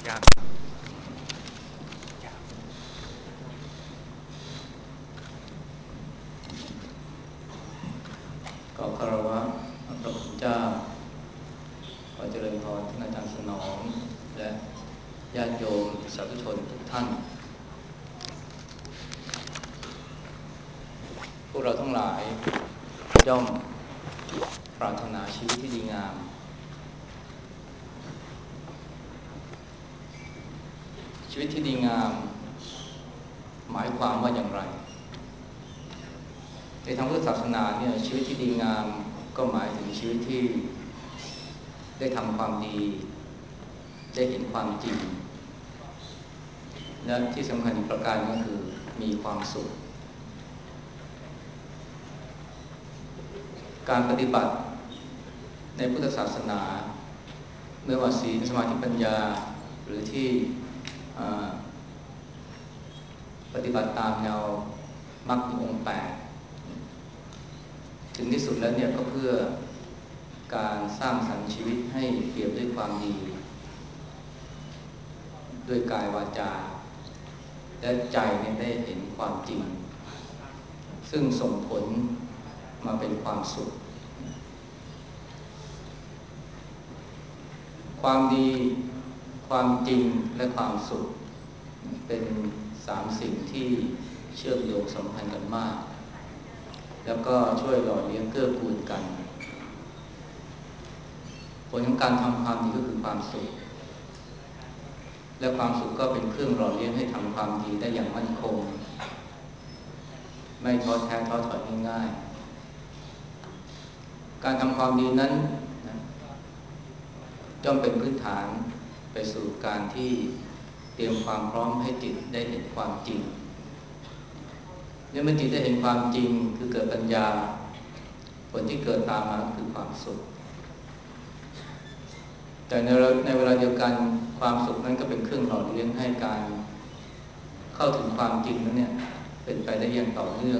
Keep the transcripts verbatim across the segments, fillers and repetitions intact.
ยังก็คารวะพระพุทธเจ้าขอเจริญพรท่านอาจารย์สนองและญาติโยมสาธุชนทุกท่านพวกเราทั้งหลายย่อมปรารถนาชีวิตที่ดีงามชีวิตที่ดีงามหมายความว่าอย่างไรในทางพุทธศาสนาเนี่ยชีวิตที่ดีงามก็หมายถึงชีวิตที่ได้ทำความดีได้เห็นความจริงและที่สำคัญอีกประการก็คือมีความสุขการปฏิบัติในพุทธศาสนาไม่ว่าศีลสมาธิปัญญาหรือที่ปฏิบัติตามแนวมรรคองค์แปดถึงที่สุดแล้วเนี่ยก็เพื่อการสร้างสรรค์ชีวิตให้เปี่ยมด้วยความดีด้วยกายวาจาและใจเนี่ยได้เห็นความจริงซึ่งส่งผลมาเป็นความสุขความดีความจริงและความสุขเป็นสามสิ่งที่เชื่อมโยงสัมพันธ์กันมากแล้วก็ช่วยหล่อเลี้ยงเกื้อกูลกันผลของการทำความดีก็คือความสุขและความสุขก็เป็นเครื่องหล่อเลี้ยงให้ทำความดีได้อย่างมั่นคงไม่ท้อแท้ท้อถอยง่ายๆการทำความดีนั้นย่อมเป็นพื้นฐานไปสู่การที่เตรียมความพร้อมให้จิตได้เห็นความจริงเมื่อจิตได้เห็นความจริงคือเกิดปัญญาผลที่เกิดตามมาคือความสุขแต่ในในเวลาเดียวกันความสุขนั้นก็เป็นเครื่องหล่อเลี้ยงให้การเข้าถึงความจริงนั้นเนี่ยเป็นไปได้อย่างต่อเนื่อง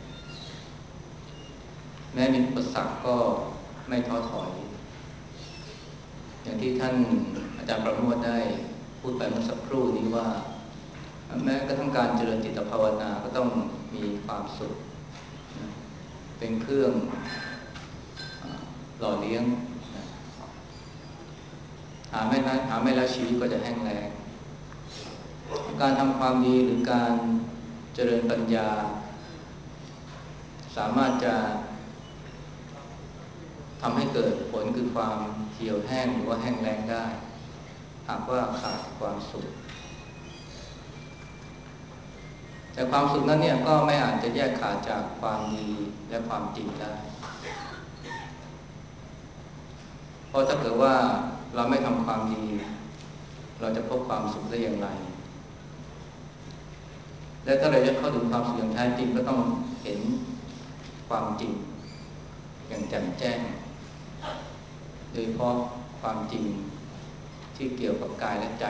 แม้มีอุปสรรคก็ไม่ท้อถอยอย่างที่ท่านอาจารย์ประโมทได้พูดไปเมื่อสักครู่นี้ว่าแม้กระทั่งการเจริญจิตภาวนาก็ต้องมีความสุขเป็นเครื่องหล่อเลี้ยงหาไม่ได้หาไม่แล้วชีวิตก็จะแห้งแล้งการทำความดีหรือการเจริญปัญญาสามารถจะทำให้เกิดผลคือความเหี่ยวแห้งหรือว่าแห้งแล้งได้หากว่าขาดความสุขแต่ความสุขนั้นเนี่ยก็ไม่อาจจะแยกขาดจากความดีและความจริงได้เพราะถ้าเกิดว่าเราไม่ทำความดีเราจะพบความสุขได้อย่างไรและถ้าเราจะเข้าถึงความสุขอย่างแท้จริงก็ต้องเห็นความจริงอย่างแจ่มแจ้งโดยเฉพาะความจริงที่เกี่ยวกับกายและใจ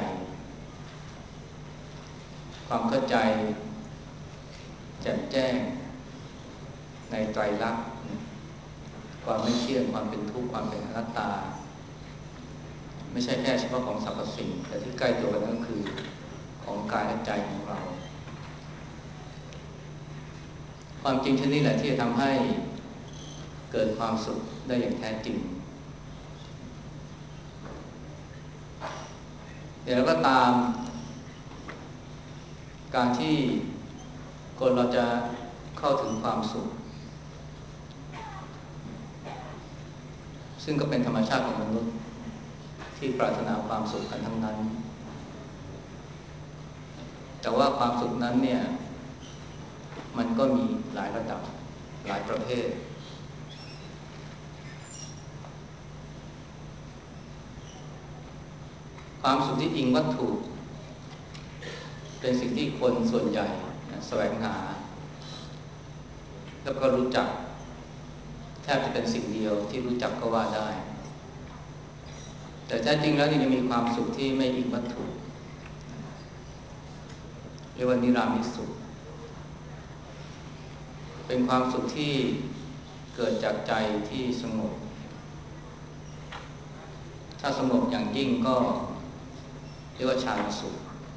ความเข้าใจแจ่มแจ้งในไตรลักษณ์ความไม่เที่ยงความเป็นทุกข์ความเป็นอนัตตาไม่ใช่แค่เฉพาะของสรรพสิ่งแต่ที่ใกล้ตัวกันก็คือของกายและใจของเราความจริงชนิดแหละที่จะทำให้เกิดความสุขได้อย่างแท้จริงเดี๋ยวเราก็ตามการที่คนเราจะเข้าถึงความสุขซึ่งก็เป็นธรรมชาติของมนุษย์ที่ปรารถนาความสุขกันทั้งนั้นแต่ว่าความสุขนั้นเนี่ยมันก็มีหลายระดับหลายประเภทความสุขที่อิงวัตถุเป็นสิ่งที่คนส่วนใหญ่แสวงหาแล้วก็รู้จักแทบจะเป็นสิ่งเดียวที่รู้จักก็ว่าได้แต่แท้จริงแล้วยังมีความสุขที่ไม่อิงวัตถุเรียกว่านิรามิตสุขเป็นความสุขที่เกิดจากใจที่สงบถ้าสงบอย่างยิ่งก็รียกว่าฌานสุข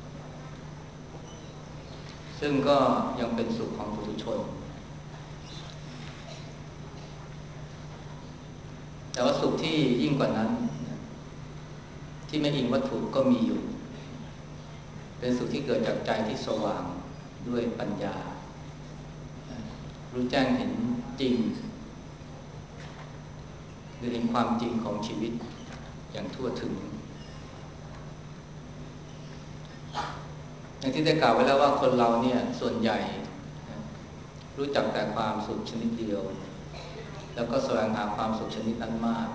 ซึ่งก็ยังเป็นสุขของปุถุชนแต่ว่าสุขที่ยิ่งกว่านั้นที่ไม่อิงวัตถุก็มีอยู่เป็นสุขที่เกิดจากใจที่สว่างด้วยปัญญารู้แจ้งเห็นจริงหรือเห็นความจริงของชีวิตอย่างทั่วถึงอย่างที่ได้กล่าวไว้แล้วว่าคนเราเนี่ยส่วนใหญ่รู้จักแต่ความสุขชนิดเดียวแล้วก็แสวงหาความสุขชนิดนั้นมาก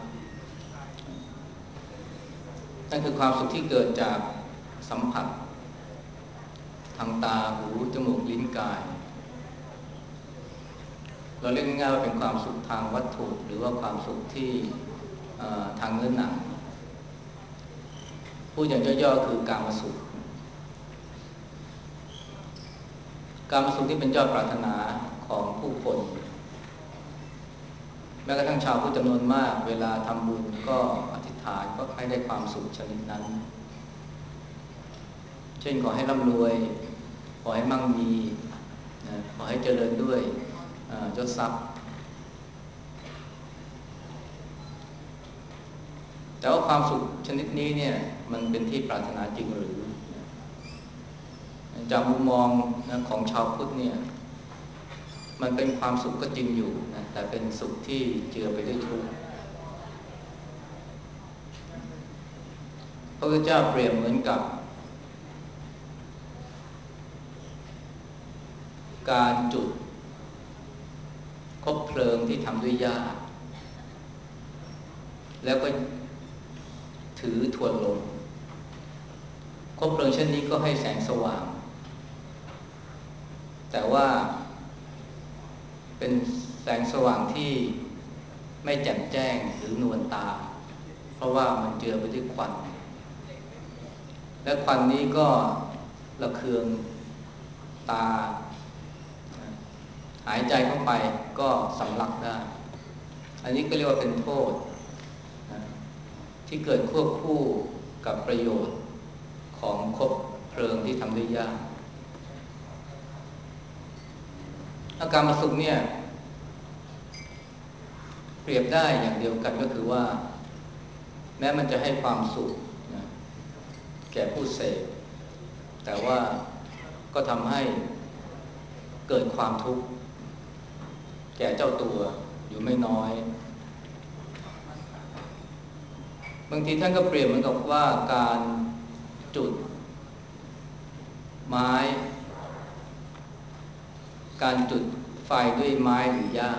นั่นคือความสุขที่เกิดจากสัมผัสทางตาหูจมูกลิ้นกายเราเรียกง่ายๆว่าเป็นความสุขทางวัตถุหรือว่าความสุขที่ทางเนื้อหนังพูดอย่างย่อๆคือกามสุขกามสุขที่เป็นยอดปรารถนาของผู้คนแม้กระทั่งชาวพุทธจำนวนมากเวลาทำบุญก็อธิษฐานก็ให้ได้ความสุขชนิดนั้นเช่นขอให้ร่ำรวยขอให้มั่งมีขอให้เจริญด้วยยศทรัพย์แต่ว่าความสุขชนิดนี้เนี่ยมันเป็นที่ปรารถนาจริงหรือจากมุมมองของชาวพุทธเนี่ยมันเป็นความสุขก็จริงอยู่นะแต่เป็นสุขที่เจือไปด้วยทุกข์พระพุทธเจ้าเปรียบเหมือนกับการจุดคบเพลิงที่ทำด้วยหญ้าแล้วก็ถือทวนลมคบเพลิงเช่นนี้ก็ให้แสงสว่างแต่ว่าเป็นแสงสว่างที่ไม่แจ่มแจ้งหรือนวลตาเพราะว่ามันเจือไปด้วยควันและควันนี้ก็ระเคืองตาหายใจเข้าไปก็สำลักได้อันนี้ก็เรียกว่าเป็นโทษที่เกิดควบคู่กับประโยชน์ของคบเพลิงที่ทำด้วยหญ้าอาการมาสุขเนี่ยเปรียบได้อย่างเดียวกันก็คือว่าแม้มันจะให้ความสุขนะแก่ผู้เสพแต่ว่าก็ทำให้เกิดความทุกข์แก่เจ้าตัวอยู่ไม่น้อยบางทีท่านก็เปรียบเหมือนกับว่าการจุดไม้การจุดไฟด้วยไม้หรือหญ้า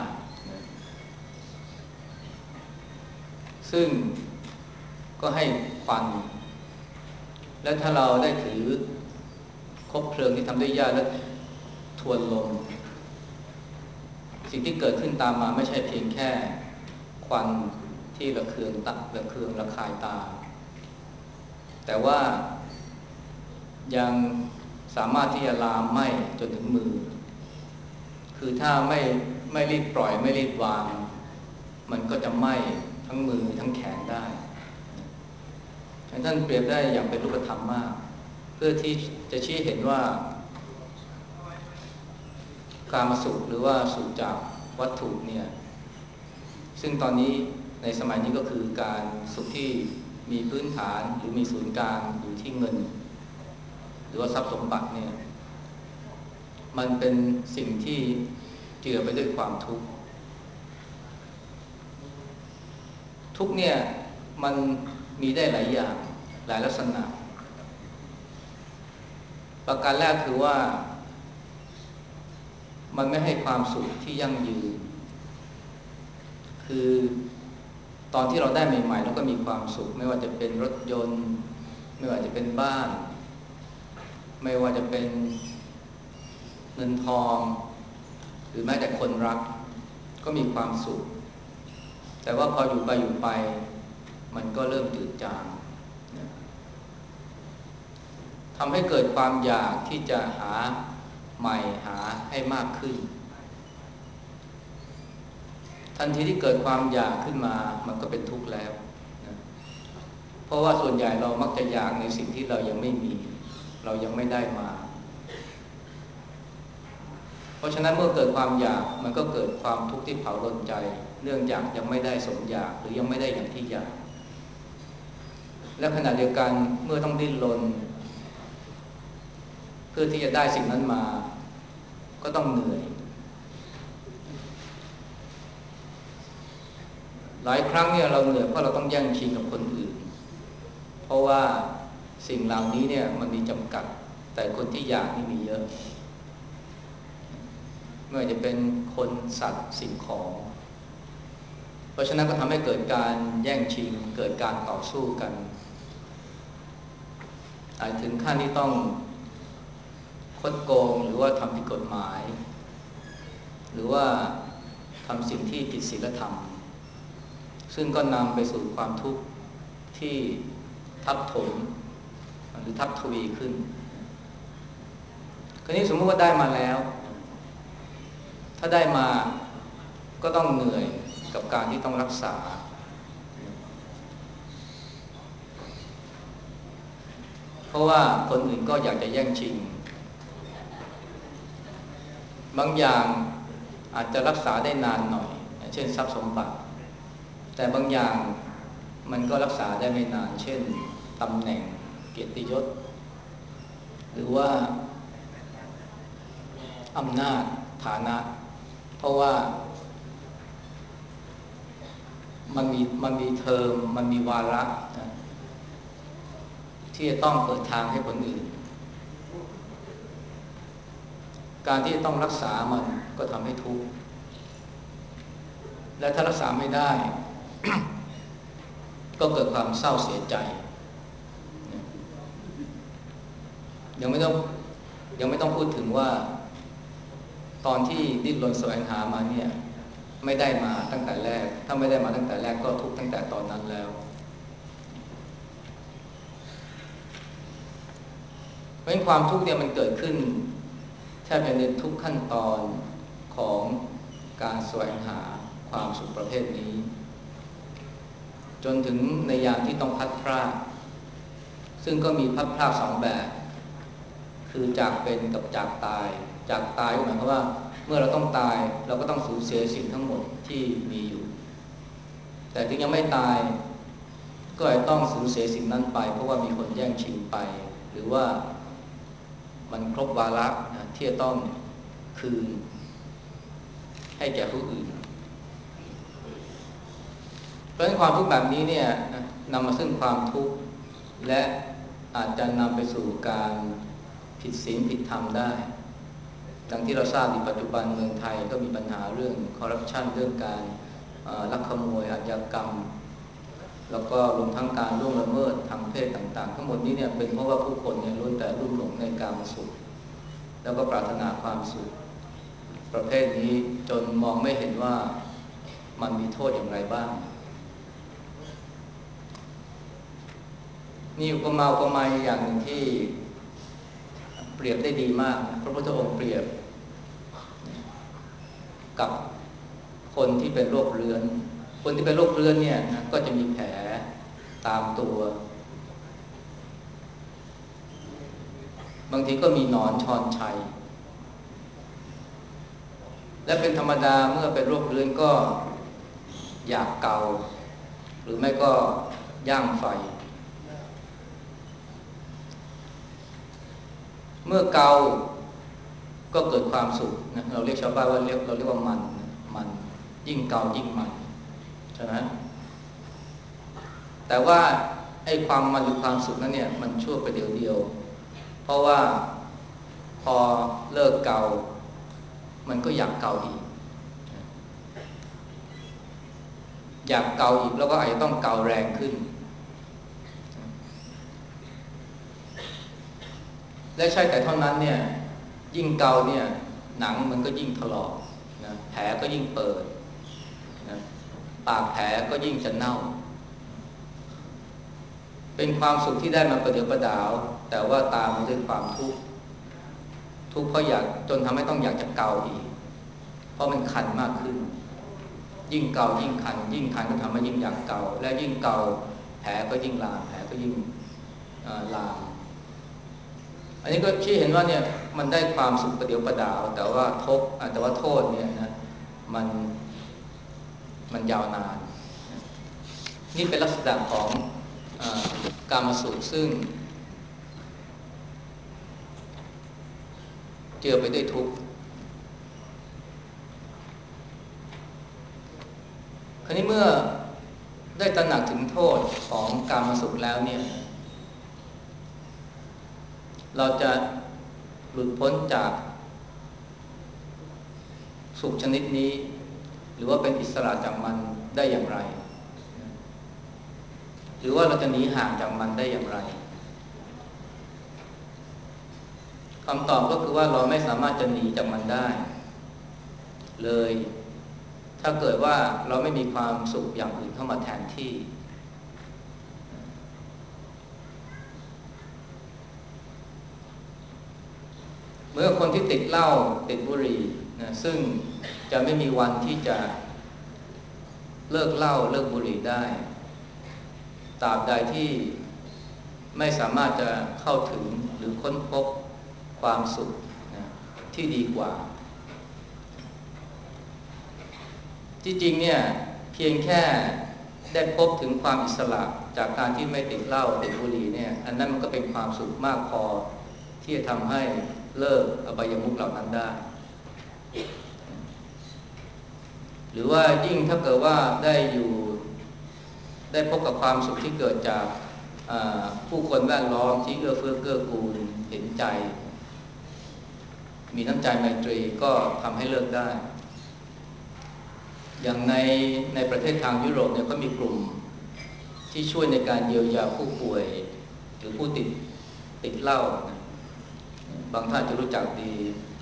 ซึ่งก็ให้ควันและถ้าเราได้ถือคบเพลิงที่ทำด้วยหญ้าแล้วทวนลมสิ่งที่เกิดขึ้นตามมาไม่ใช่เพียงแค่ควันที่ระเคืองตักระเคืองระคายตาแต่ว่ายังสามารถที่จะลามไหม้จนถึงมือคือถ้าไม่ไม่รีบปล่อยไม่รีบวางมันก็จะไหม้ทั้งมือทั้งแขนได้ท่านเปรียบได้อย่างเป็นรูปธรรมมากเพื่อที่จะชี้เห็นว่าการมาสุขหรือว่าสุขจากวัตถุเนี่ยซึ่งตอนนี้ในสมัยนี้ก็คือการสุขที่มีพื้นฐานหรือมีศูนย์กลางอยู่ที่เงินหรือว่าทรัพย์สมบัติเนี่ยมันเป็นสิ่งที่เจือไปด้วยความทุกข์ทุกเนี่ยมันมีได้หลายอย่างหลายลักษณะประการแรกคือว่ามันไม่ให้ความสุขที่ยั่งยืนคือตอนที่เราได้ใหม่ๆเราก็มีความสุขไม่ว่าจะเป็นรถยนต์ไม่ว่าจะเป็นบ้านไม่ว่าจะเป็นเงินทองหรือแม้แต่คนรักก็มีความสุขแต่ว่าพออยู่ไปอยู่ไปมันก็เริ่มจืดจางทำให้เกิดความอยากที่จะหาใหม่หาให้มากขึ้นทันทีที่เกิดความอยากขึ้นมามันก็เป็นทุกข์แล้วนะเพราะว่าส่วนใหญ่เรามักจะอยากในสิ่งที่เรายังไม่มีเรายังไม่ได้มาเพราะฉะนั้นเมื่อเกิดความอยากมันก็เกิดความทุกข์ที่เผาลนใจเนื่องจากยังไม่ได้สมอยากหรือยังไม่ได้อย่างที่อยากและขณะเดียวกันเมื่อต้องดิ้นรนเพื่อที่จะได้สิ่งนั้นมาก็ต้องเหนื่อยหลายครั้งเนี่ยเราเหนื่อยเพราะเราต้องแย่งชิงกับคนอื่นเพราะว่าสิ่งเหล่านี้เนี่ยมันมีจำกัดแต่คนที่อยากนี่มีเยอะไม่ว่าจะเป็นคนสัตว์สิ่งของเพราะฉะนั้นก็ทำให้เกิดการแย่งชิงเกิดการต่อสู้กันอาจถึงขั้นที่ต้องคดโกงหรือว่าทำผิดกฎหมายหรือว่าทำสิ่งที่ผิดศีลธรรมซึ่งก็นำไปสู่ความทุกข์ที่ทับถมหรือทับทวีขึ้นคราวนี้สมมติว่าได้มาแล้วถ้าได้มาก็ต้องเหนื่อยกับการที่ต้องรักษาเพราะว่าคนอื่นก็อยากจะแย่งชิงบางอย่างอาจจะรักษาได้นานหน่อยเช่นทรัพย์สมบัติแต่บางอย่างมันก็รักษาได้ไม่นานเช่นตำแหน่งเกียรติยศหรือว่าอำนาจฐานะเพราะว่ามันมีมันมีเทอมมันมีวาระนะที่จะต้องเปิดทางให้คนอื่นการที่ต้องรักษามันก็ทำให้ทุกข์และถ้ารักษาไม่ได้ ก็เกิดความเศร้าเสียใจยังไม่ต้องยังไม่ต้องพูดถึงว่าตอนที่ดิ้นรนแสวงหามาเนี่ยไม่ได้มาตั้งแต่แรกถ้าไม่ได้มาตั้งแต่แรกก็ทุกข์ตั้งแต่ตอนนั้นแล้วเพราะฉะนั้นความทุกข์เนี่ยมันเกิดขึ้นแทบจะในทุกขั้นตอนของการแสวงหาความสุขประเภทนี้จนถึงในยามที่ต้องพัดพรากซึ่งก็มีพัดพรากสองแบบคือจากเป็นกับจากตายจากตายหมายความว่าเมื่อเราต้องตายเราก็ต้องสูญเสียสิ่งทั้งหมดที่มีอยู่แต่ถึงยังไม่ตายก็อาจต้องสูญเสียสิ่งนั้นไปเพราะว่ามีคนแย่งชิงไปหรือว่ามันครบวาระนะที่จะต้องคืนให้แก่ผู้อื่นเพราะฉะนั้นความทุกข์แบบนี้เนี่ยนำมาซึ่งความทุกข์และอาจจะนำไปสู่การผิดศีลผิดธรรมได้ดังที่เราทราบในปัจจุบันเมืองไทยก็มีปัญหาเรื่องคอร์รัปชันเรื่องการลักขโมยอาชญากรรมแล้วก็รวมทั้งการล่วงละเมิดทางเพศต่างๆทั้งหมดนี้เนี่ยเป็นเพราะว่าผู้คนเนี่ยล้วนแต่ลุ่มหลงในกามสุขแล้วก็ปรารถนาความสุขประเภทนี้จนมองไม่เห็นว่ามันมีโทษอย่างไรบ้างมีอุปมาอุปไมยอย่างหนึ่งที่เปรียบได้ดีมากพระพุทธองค์เปรียบกับคนที่เป็นโรคเรื้อนคนที่เป็นโรคเรื้อนเนี่ยนะก็จะมีแผลตามตัวบางทีก็มีหนอนชอนชัยและเป็นธรรมดาเมื่อเป็นโรคเรื้อนก็อยากเกาหรือไม่ก็ย่างไฟเมื่อเกาก็เกิดความสุขนะเราเรียกชาวบ้านว่าเรียกเราเรียกว่ามันมันยิ่งเกายิ่งมันใช่ไหมแต่ว่าไอ้ความมันหรือความสุขนั้นเนี่ยมันชั่วประเดี๋ยวเดียวเพราะว่าพอเลิกเกามันก็อยากเกาอีกอยากเกาอีกแล้วก็อาจจะต้องเกาแรงขึ้นและใช่แต่เท่านั้นเนี่ยยิ่งเกาเนี่ยหนังมันก็ยิ่งถลอกนะแผลก็ยิ่งเปิดนะปากแผลก็ยิ่งจะเน่าเป็นความสุขที่ได้มาประเดี๋ยวประดาวแต่ว่าตามมาด้วยความทุกข์ทุกข์เพราะอยากจนทำให้ต้องอยากจะเกาอีกเพราะมันคันมากขึ้นยิ่งเกายิ่งคันยิ่งคันก็ทำให้ยิ่งอยากเกาและยิ่งเกาแผลก็ยิ่งลามแผลก็ยิ่งลามอันนี้ก็ชี้เห็นว่าเนี่ยมันได้ความสุขประเดียวประดาวแต่ว่าทบแต่ว่าโทษเนี่ยนะมันมันยาวนานนี่เป็นลักษณะของกามสุขซึ่งเจือไปด้วยทุกข์คราวนี้เมื่อได้ตระหนักถึงโทษของกามสุขแล้วเนี่ยเราจะหลุดพ้นจากสุขชนิดนี้หรือว่าเป็นอิสระจากมันได้อย่างไรหรือว่าเราจะหนีห่างจากมันได้อย่างไรคำตอบก็คือว่าเราไม่สามารถจะหนีจากมันได้เลยถ้าเกิดว่าเราไม่มีความสุขอย่างอื่นเข้ามาแทนที่เมื่อคนที่ติดเหล้าติดบุหรี่นะซึ่งจะไม่มีวันที่จะเลิกเหล้าเลิกบุหรี่ได้ตราบใดที่ไม่สามารถจะเข้าถึงหรือค้นพบความสุขนะที่ดีกว่าที่จริงเนี่ยเพียงแค่ได้พบถึงความอิสระจากการที่ไม่ติดเหล้าติดบุหรี่เนี่ยอันนั้นมันก็เป็นความสุขมากพอที่จะทำให้เลิกอบายมุขเหล่านั้นได้หรือว่ายิ่งถ้าเกิดว่าได้อยู่ได้พบกับความสุขที่เกิดจากผู้คนแวดล้อมที่เอื้อเฟื้อเกื้อกูลเห็นใจมีน้ำใจไมตรีก็ทำให้เลิกได้อย่างในในประเทศทางยุโรปเนี่ยก็มีกลุ่มที่ช่วยในการเยียวยาผู้ป่วยหรือผู้ติดติดเหล้าบางท่านจะรู้จักดี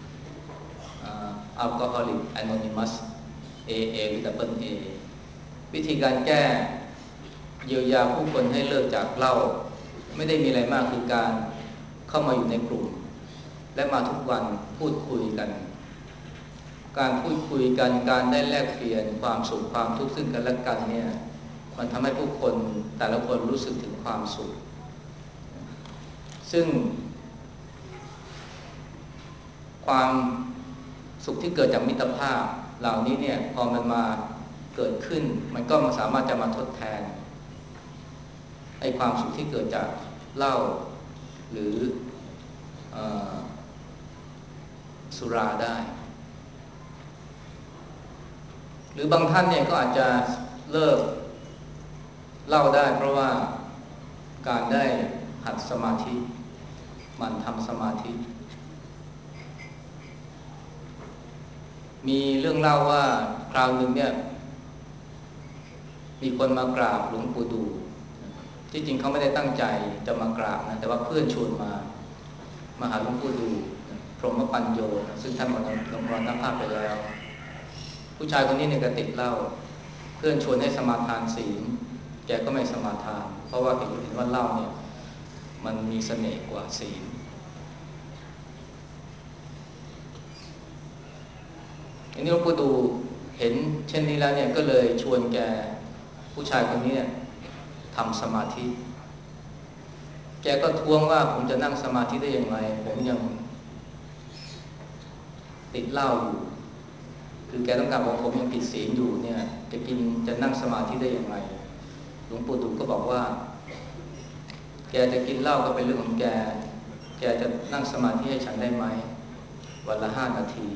Alcoholic Anonymous เอ เอ หรือ Double A วิธีการแก้เยียวยาผู้คนให้เลิกจากเหล้าไม่ได้มีอะไรมากคือการเข้ามาอยู่ในกลุ่มและมาทุกวันพูดคุยกันการพูดคุยกันการได้แลกเปลี่ยนความสุขความทุกข์ซึ่งกันและกันเนี่ยมันทำให้ผู้คนแต่ละคนรู้สึกถึงความสุขซึ่งความสุขที่เกิดจากมิตรภาพเหล่านี้เนี่ยพอมันมาเกิดขึ้นมันก็สามารถจะมาทดแทนไอ้ความสุขที่เกิดจากเหล้าหรือสุราได้หรือบางท่านเนี่ยก็อาจจะเลิกเหล้าได้เพราะว่าการได้หัดสมาธิมันทำสมาธิมีเรื่องเล่าว่าคราวหนึ่งเนี่ยมีคนมากราบหลวงปู่ดูที่จริงเขาไม่ได้ตั้งใจจะมากราบนะแต่ว่าเพื่อนชวนมามาหาหลวงปู่ดูพรหมปัญโยซึ่งท่านมรณภาพไปแล้วผู้ชายคนนี้เนี่ยก็ติดเหล้าเพื่อนชวนให้สมาทานศีลแกก็ไม่สมาทานเพราะว่าเห็นเห็นว่าเหล้าเนี่ยมันมีเสน่ห์กว่าศีลอันนี้หลวงปู่ดูเห็นเช่นนี้แล้วเนี่ยก็เลยชวนแกผู้ชายคนนี้ทำสมาธิแกก็ท้วงว่าผมจะนั่งสมาธิได้อย่างไรผมยังติดเหล้าอยู่คือแกต้องการบอกผมยังผิดศีลอยู่เนี่ยจะกินจะนั่งสมาธิได้อย่างไรหลวงปู่ดูก็บอกว่าแกจะกินเหล้าก็เป็นเรื่องของแกแกจะนั่งสมาธิให้ฉันได้ไหมวันละห้านาที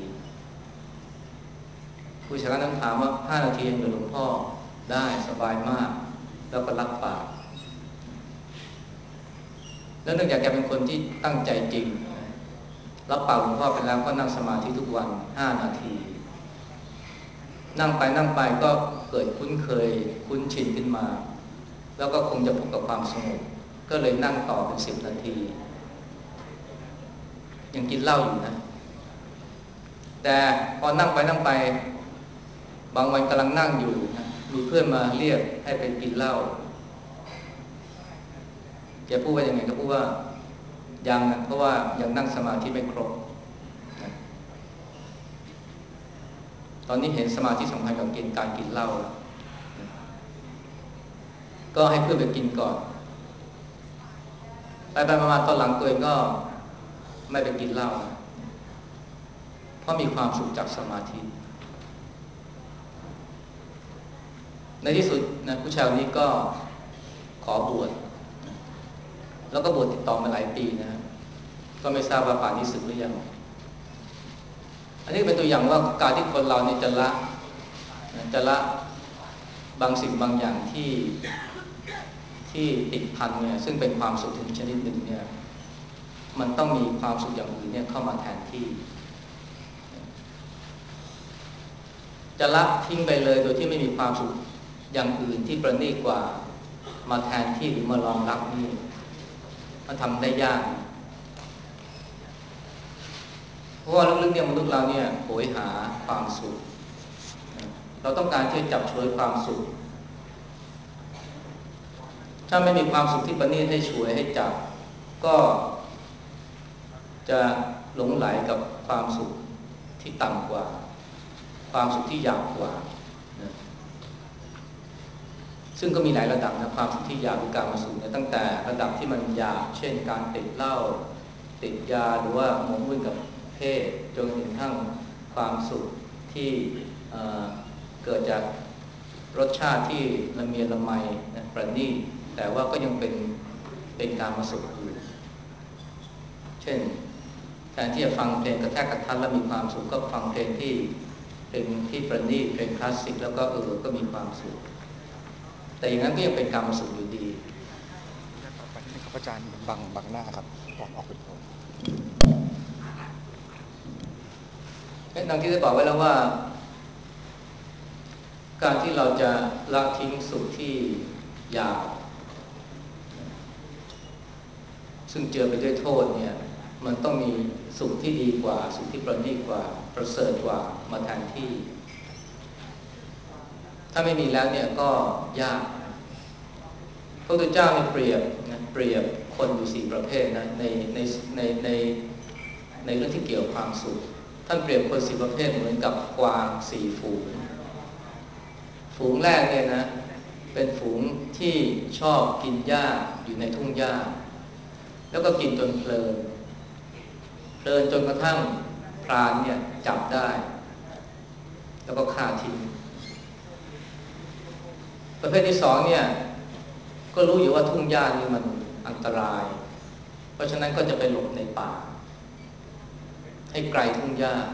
ผู้ชายนั้นถามว่าห้านาทีเองหรือหลวงพ่อได้สบายมากแล้วก็รับปากแล้วเนื่องจากแกเป็นคนที่ตั้งใจจริงรับปากหลวงพ่อไปแล้วก็นั่งสมาธิทุกวันห้านาทีนั่งไปนั่งไปก็เกิดคุ้นเคยคุ้นชินขึ้นมาแล้วก็คงจะพบกับความสงบก็เลยนั่งต่อเป็นสิบนาทียังกินเหล้าอยู่นะแต่พอนั่งไปนั่งไปบางวันกำลังนั่งอยู่นะมีเพื่อนมาเรียกให้ไปกินเหล้าแกพูดว่ายังไงก็พูดว่ายังนะเพราะว่ายังนั่งสมาธิไม่ครบนะตอนนี้เห็นสมาธิสำคัญกับกินการกินเหล้าก็ให้เพื่อนไปกินก่อนไปไปมาตอนหลังตัวเองก็ไม่ไปกินเหล้าเพราะมีความสุขจากสมาธิในที่สุดนะผู้ชายคนนี้ก็ขอบวชแล้วก็บวชติดต่อมาหลายปีนะก็ไม่ทราบว่าป่านนี้สึกหรือยังอันนี้เป็นตัวอย่างว่าการที่คนเราเนี่ยจะละจะละบางสิ่งบางอย่างที่ที่ติดพันเนี่ยซึ่งเป็นความสุขถึงชนิดหนึ่งเนี่ยมันต้องมีความสุขอย่างอื่นเนี่ยเข้ามาแทนที่จะละทิ้งไปเลยโดยที่ไม่มีความสุขอย่างอื่นที่ประณีตกว่ามาแทนที่หรือมารองรับนี่มันทำได้ยากเพราะว่าลึกๆเนี่ยมนุษย์เราเนี่ยโหยหาความสุขเราต้องการที่จะจับฉวยความสุขถ้าไม่มีความสุขที่ประณีตให้ฉวยให้จับก็จะหลงไหลกับความสุขที่ต่ำกว่าความสุขที่หยาบกว่าซึ่งก็มีหลายระดับนะความสุขที่หยาบหรือการมาสุขเนี่ยตั้งแต่ระดับที่มันหยาบเช่นการติดเหล้าติดยาหรือว่าหมกมุ่นกับเพศจนถึงทั้งความสุขที่เอ่อเกิดจากรสชาติที่ละเมียดละไมนะประณีตแต่ว่าก็ยังเป็นเป็นการมาสุขอยู่เช่นแทนที่จะฟังเพลงกระแทกกระทัดแล้วมีความสุขก็ฟังเพลงที่เพลงที่ประณีตเพลงคลาสสิกแล้วก็เออก็มีความสุขแต่อย่างนั้นก็ยังเป็นการมาสุขอยู่ดีต่อไปนี่ครับอาจารย์บังบังหน้าครับออกออกเป็นโทดังที่ได้บอกไว้แล้วว่าการที่เราจะละทิ้งสุขที่หยาบซึ่งเจือไปด้วยโทษเนี่ยมันต้องมีสุขที่ดีกว่าสุขที่ประณีตกว่าประเสริฐกว่ามาแทนที่ถ้าไม่มีแล้วเนี่ยก็ยากพระพุทธเจ้าเนี่ยเปรียบนะเปรียบคนอยู่สี่ประเภทนะในในในในในเรื่องที่เกี่ยวกับความสุขท่านเปรียบคนสี่ประเภทเหมือนกับกวางสี่ฝูงฝูงแรกเนี่ยนะเป็นฝูงที่ชอบกินหญ้าอยู่ในทุ่งหญ้าแล้วก็กินจนเพลินเพลินจนกระทั่งพรานเนี่ยจับได้แล้วก็ฆ่าทิ้งประเภทที่สองเนี่ยก็รู้อยู่ว่าทุ่งหญ้านี่มันอันตรายเพราะฉะนั้นก็จะไปหลบในป่าให้ไกลทุ่งหญ้า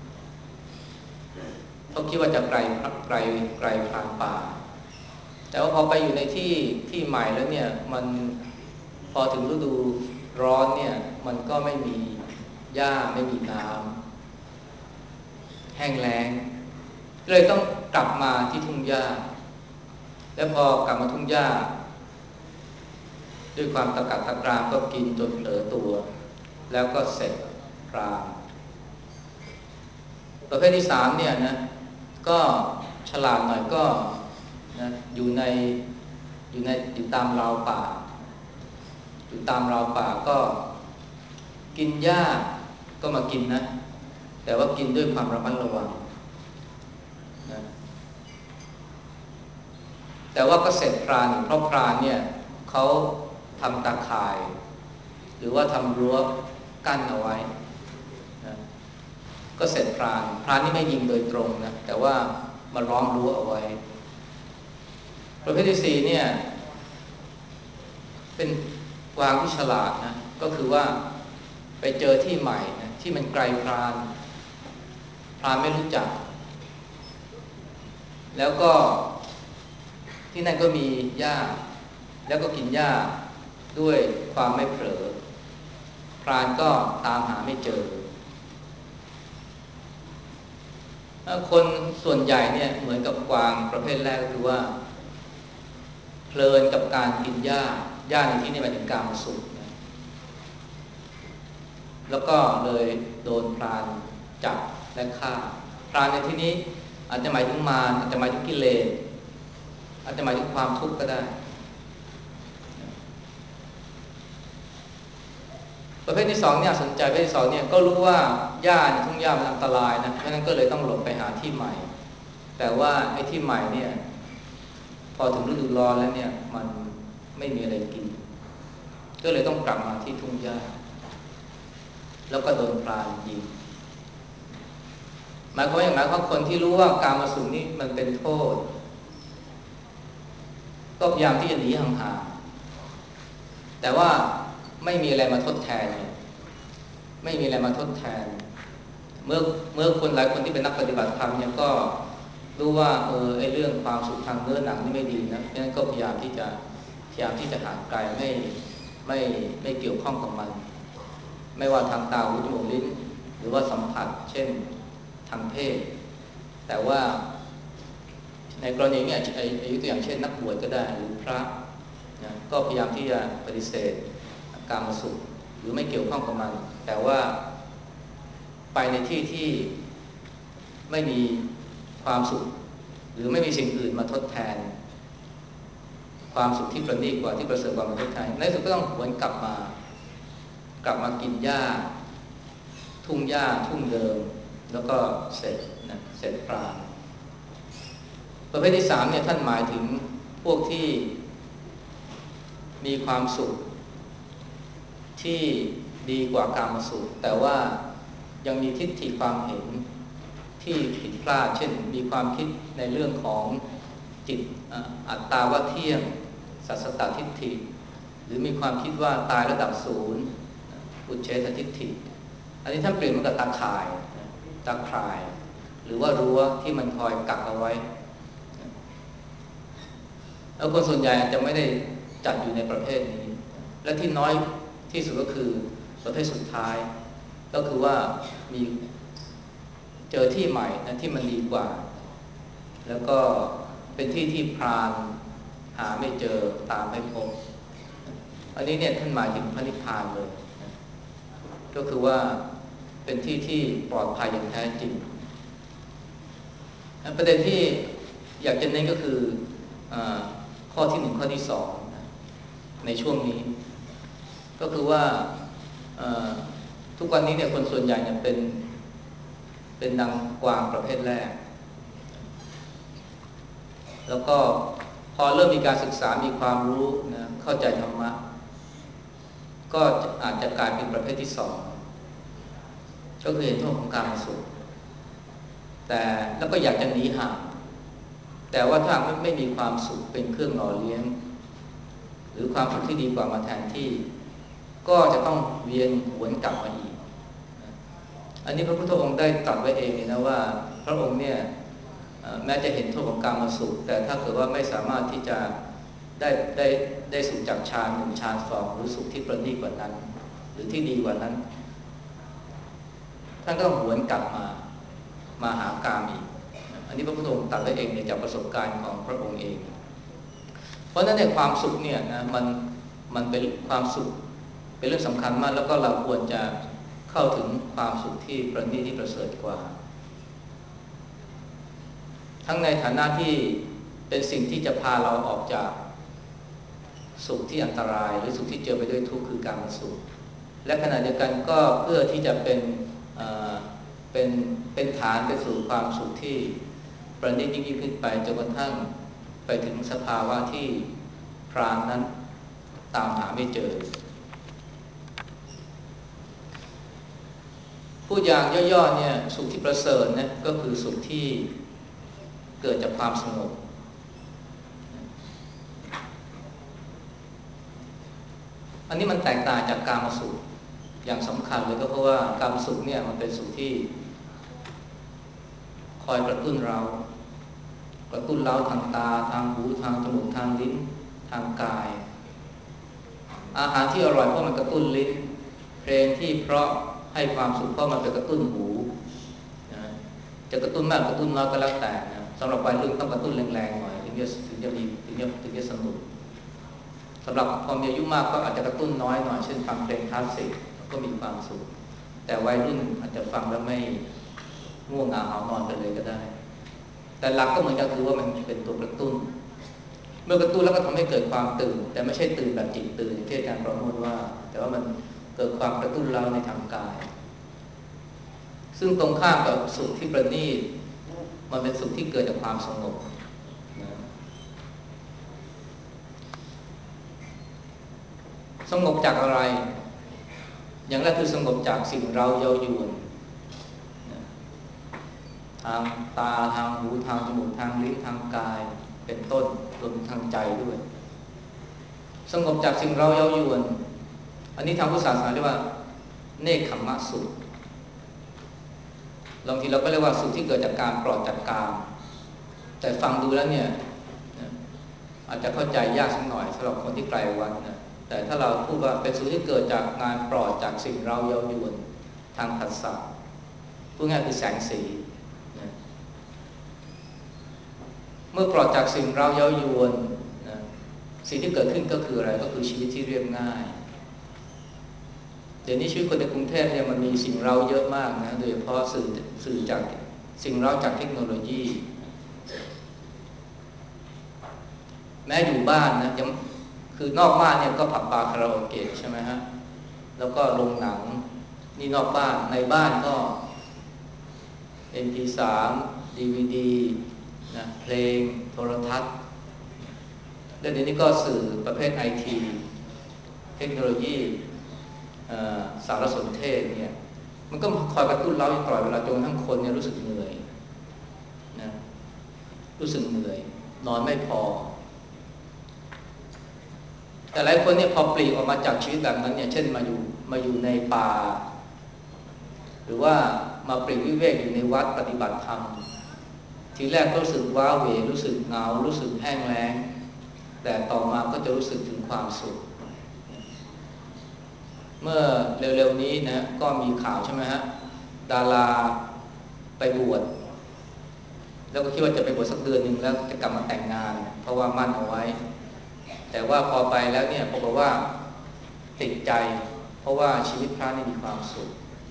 เขาคิดว่าจะไกลไกลไกลพรานป่าแต่ว่าพอไปอยู่ในที่ที่ใหม่แล้วเนี่ยมันพอถึงฤดูร้อนเนี่ยมันก็ไม่มีหญ้าไม่มีน้ำแห้งแล้งเลยต้องกลับมาที่ทุ่งหญ้าแล้วพอกลับมาทุ่งหญ้าด้วยความตะกัดตะกรามก็กินจนเผลอตัวแล้วก็เสร็จพรางประเภทที่สามเนี่ยนะก็ฉลาดหน่อยก็นะอยู่ในอยู่ในอยู่ตามราวป่าอยู่ตามราวป่าก็กินหญ้าก็มากินนะแต่ว่ากินด้วยความระมัดระวังนะแต่ว่าก็เสร็จพรานเพราะพรานเนี่ยเขาทำตาข่ายหรือว่าทำรั้วกั้นเอาไว้นะก็เสร็จพรานพรานนี่ไม่ยิงโดยตรงนะแต่ว่ามาล้อมรั้วเอาไว้ประเภทที่สี่เนี่ยเป็นกวางที่ฉลาดนะก็คือว่าไปเจอที่ใหม่นะที่มันไกลพรานพรานไม่รู้จักแล้วก็ที่นั่นก็มีหญ้าแล้วก็กินหญ้าด้วยความไม่เผลอพรานก็ตามหาไม่เจอคนส่วนใหญ่เนี่ยเหมือนกับกวางประเภทแรกก็คือว่าเพลินกับการกินหญ้าหญ้าในที่นี้หมายถึงการมาสุขนะแล้วก็เลยโดนพรานจับและฆ่าพรานในที่นี้อาจจะหมายถึงมารอาจจะหมายถึงกิเลสอาจจะหมายถึงความทุกข์ก็ได้ประเภทที่สองเนี่ยสนใจประเภทที่สองเนี่ยก็รู้ว่าหญ้าทุ่งหญ้ามันอันตรายนะเพราะฉะนั้นก็เลยต้องหลบไปหาที่ใหม่แต่ว่าไอ้ที่ใหม่เนี่ยพอถึงฤดูร้อนแล้วเนี่ยมันไม่มีอะไรกินก็เลยต้องกลับมาที่ทุ่งหญ้าแล้วก็โดนพรานยิงหมายความว่าอย่างไรเพราะคนที่รู้ว่าการมาสุขนี่มันเป็นโทษก็พยายามที่จะหนีห่างๆแต่ว่าไม่มีอะไรมาทดแทนเนี่ยไม่มีอะไรมาทดแทนเมื่อเมื่อคนหลายคนที่เป็นนักปฏิบัติธรรมเนี่ยก็รู้ว่าเออไอ้เรื่องความสุขทางเนื้อหนังนี่ไม่ดีนะเพราะฉะนั้นก็พยายามที่จะพยายามที่จะห่างไกลไม่ไม่ไม่เกี่ยวข้องกับมันไม่ว่าทางตาหูจมูกลิ้นหรือว่าสัมผัสเช่นทางเพศแต่ว่าในกรณีนี้ไอ้ยกตัวอย่างเช่นนักบวชก็ได้หรือพระนะก็พยายามที่จะปฏิเสธการมาสุขหรือไม่เกี่ยวข้องกับมันแต่ว่าไปในที่ที่ไม่มีความสุขหรือไม่มีสิ่งอื่นมาทดแทนความสุขที่ประณีตกว่าที่ประเสริฐกว่ามาทดแทนในสุดก็ต้องหวนกลับมากลับมากินหญ้าทุ่งหญ้าทุ่งเดิมแล้วก็เสร็จนะเสร็จปราณประเภทที่สามเนี่ยท่านหมายถึงพวกที่มีความสุขที่ดีกว่าการมาสุขแต่ว่ายังมีทิฏฐิความเห็นที่ผิดพลาดเช่นมีความคิดในเรื่องของจิตอัตตาว่าเที่ยงสัสสตทิฏฐิหรือมีความคิดว่าตายระดับศูนย์อุเฉททิฏฐิอันนี้ท่านเปลี่ยนมันกับตาข่ายตาข่ายหรือว่ารั้วที่มันคอยกักเอาไว้แล้วคนส่วนใหญ่จะไม่ได้จัดอยู่ในประเภทนี้และที่น้อยที่สุดก็คือประเภทสุดท้ายก็คือว่ามีเจอที่ใหม่นะที่มันดีกว่าแล้วก็เป็นที่ที่พรานหาไม่เจอตามไม่พบอันนี้เนี่ยท่านหมายถึงพระนิพพานเลยนะก็คือว่าเป็นที่ที่ปลอดภัยอย่างแท้จริงประเด็นที่อยากจะเน้นก็คือข้อที่หนึ่งข้อที่สองนะในช่วงนี้ก็คือว่าทุกวันนี้เนี่ยคนส่วนใหญ่เนี่ยเป็นเป็นดังกวางประเภทแรกแล้วก็พอเริ่มมีการศึกษามีความรู้นะเข้าใจธรรมะก็อาจจะกลายเป็นประเภทที่สองก็คือเห็นโทษของการมาสุขแต่แล้วก็อยากจะหนีห่างแต่ว่าถ้าไม่ไม่มีความสุขเป็นเครื่องหล่อเลี้ยงหรือความสุขที่ดีกว่ามาแทนที่ก็จะต้องเวียนหวนกลับมาอีกอันนี้พระพุทธองค์ได้ตรัสไว้เองนะว่าพระองค์เนี่ยแม้จะเห็นโทษของการมาสุขแต่ถ้าเกิดว่าไม่สามารถที่จะได้ได้ได้สุขจากฌานหนึ่งฌานสองหรือสุขที่ประณีตกว่านั้นหรือที่ดีกว่านั้นท่านก็ต้องหวนกลับมามาหากามอีกอันนี้พระพุทธองค์ตรัสไว้เองเนี่ยจากประสบการณ์ของพระองค์เองเพราะฉะนั้นในความสุขเนี่ยนะมันมันเป็นความสุขเป็นเรื่องสำคัญมากแล้วก็เราควรจะเข้าถึงความสุขที่ประณีตที่ประเสริฐกว่าทั้งในฐานะที่เป็นสิ่งที่จะพาเราออกจากสุขที่อันตรายหรือสุขที่เจอไปด้วยทุกข์คือการมาสุขและขณะเดียวกันก็เพื่อที่จะเป็นเป็นเป็นฐานไปสู่ความสุขที่ประณีตยิ่งขึ้นไปจนกระทั่งไปถึงสภาวะที่พรานนั้นตามหาไม่เจอพูดอย่างย่อๆเนี่ยสุขที่ประเสริฐเนี่ยก็คือสุขที่เกิดจากความสงบอันนี้มันแตกต่างจากกามสุขอย่างสำคัญเลยก็เพราะว่ากามสุขเนี่ยมันเป็นสุขที่คอยกระตุ้นเรากระตุ้นเราทางตาทางหูทางจมูกทางลิ้นทางกายอาหารที่อร่อยเพราะมันกระตุ้นลิ้นเพลงที่เพราะให้ความสุขเพราะมันไปกระตุ้นหูนะจะกระตุ้นมากกระตุ้นน้อยก็แล้วแต่นะสำหรับวัยรุ่นต้องกระตุ้นแรงๆหน่อยถึงจะถึงจะมีถึงจะถึงจะสนุกสำหรับพอมีอายุมากก็อาจจะกระตุ้นน้อยหน่อยเช่นฟังเพลงคลาสสิกก็มีความสุขแต่วัยรุ่นอาจจะฟังแล้วไม่ง่วงเหงาหานอนไปเลยก็ได้แต่หลักก็เหมือนกันคือว่ามันเป็นตัวกระตุ้นเมื่อกระตุ้นแล้วก็ทำให้เกิดความตื่นแต่ไม่ใช่ตื่นแบบจิตตื่นที่อาจารย์ประโมทว่าแต่ว่ามันเกิดความกระตุ้นเราในทางกายซึ่งตรงข้ามกับสุขที่ประณีตมันเป็นสุขที่เกิดจากความสงบนะสงบจากอะไรอย่างแรกคือสงบจากสิ่งเราเย้ายวนทางตาทางหูทางจมูกทางลิ้นทางกายเป็นต้นรวมถึงทางใจด้วยสงบจากสิ่งเราเย้ายวนอันนี้ทางพุทธศาสนาเรียกว่าเนคขมมะสุขบางทีเราก็เรียกว่าสุขที่เกิดจากการปลอดจากกามแต่ฟังดูแล้วเนี่ยอาจจะเข้าใจยากสักหน่อยสำหรับคนที่ไกลวัดนะแต่ถ้าเราพูดว่าเป็นสุขที่เกิดจากงานปลอดจากสิ่งเราเย้ายวนทางผัสสะพูดง่ายคือแสงสีนะเมื่อปลอดจากสิ่งเราเย้ายวนนะสิ่งที่เกิดขึ้นก็คืออะไรก็คือชีวิตที่เรียบง่ายเดี๋ยวนี้ชีวิตคนในกรุงเทพเนี่ยมันมีสิ่งเราเยอะมากนะโดยเฉพาะสื่อสื่อจากสิ่งเราจากเทคโนโลยีแม้อยู่บ้านนะยังคือนอกบ้านเนี่ยก็ผับบาร์คาราโอเกะใช่ไหมฮะแล้วก็โรงหนังนี่นอกบ้านในบ้านก็ เอ็ม พี สาม ดี วี ดี นะเพลงโทรทัศน์และเดี๋ยวนี้ก็สื่อประเภท ไอ ที เทคโนโลยีสารสนเทศเนี่ยมันก็คอยกระตุ้นเราอยู่ตลอดเวลาจนทั้งคนเนี่ยรู้สึกเหนื่อยนะรู้สึกเหนื่อยนอนไม่พอแต่หลายคนเนี่ยพอปลีกออกมาจากชีวิตแบบนั้นเนี่ยเช่นมาอยู่มาอยู่ในป่าหรือว่ามาปลีกวิเวกอยู่ในวัดปฏิบัติธรรมทีแรกก็รู้สึกว้าเหวรู้สึกเหงารู้สึกแห้งแล้งแต่ต่อมาก็จะรู้สึกถึงความสุขเมื่อเร็วๆนี้นะก็มีข่าวใช่ไหมฮะดาราไปบวชแล้วก็คิดว่าจะไปบวชสักเดือนหนึ่งแล้วจะกลับมาแต่งงานเพราะว่ามั่นเอาไว้แต่ว่าพอไปแล้วเนี่ยปรากฏว่าติดใจเพราะว่าชีวิตพระนี่มีความสุข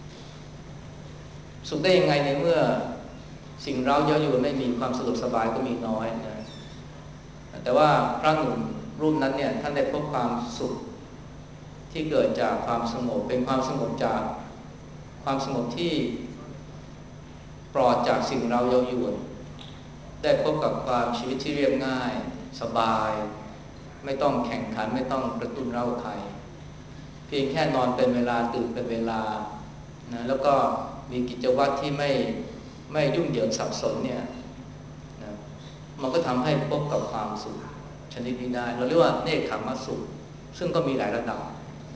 สุขได้ยังไงในเมื่อสิ่งเราเยอะอยู่ไม่มีความสะดวกสบายก็มีน้อยนะแต่ว่าพระหนุ่มรูปนั้นเนี่ยท่านได้พบความสุขที่เกิดจากความสงบเป็นความสงบจากความสงบที่ปลอดจากสิ่งเราเย้ายวนได้พบกับความชีวิตที่เรียบง่ายสบายไม่ต้องแข่งขันไม่ต้องกระตุ้นเร้าใครเพียงแค่นอนเป็นเวลาตื่นเป็นเวลานะแล้วก็มีกิจวัตรที่ไม่ไม่ยุ่งเหยิงสับสนเนี่ยนะมันก็ทำให้พบกับความสุขชนิดนี้ได้เราเรียกว่าเนคขมมะสุขซึ่งก็มีหลายระดับ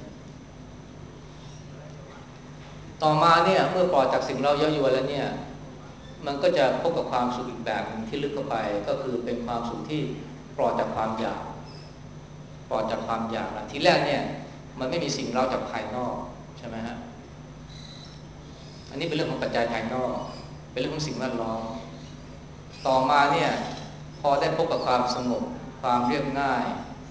ต่อมาเนี่ยเมื่อปลอดจากสิ่งเราเย้ายวนแล้วเนี่ยมันก็จะพบกับความสุขอีกแบบนึงที่ลึกเข้าไปก็คือเป็นความสุขที่ปลอดจากความอยากปลอดจากความอยากทีแรกเนี่ยมันไม่มีสิ่งเร้าจากภายนอกใช่ไหมฮะอันนี้เป็นเรื่องของปัจจัยภายนอกเป็นเรื่องของสิ่งแวดล้อมต่อมาเนี่ยพอได้พบกับความสงบความเรียบง่าย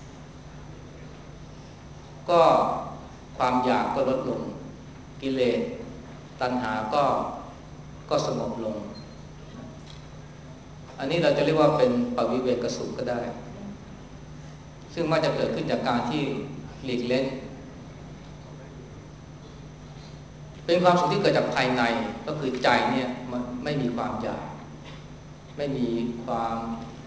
ก็ความอยากก็ลดลงกิเลสตัณหาก็ก็สงบลงอันนี้เราจะเรียกว่าเป็นปวิเวกสุขก็ได้ซึ่งมันจะเกิดขึ้นจากการที่หลีกเล่นเป็นความสุขที่เกิดจากภายในก็คือใจเนี่ยมันไม่มีความอยากไม่มีความ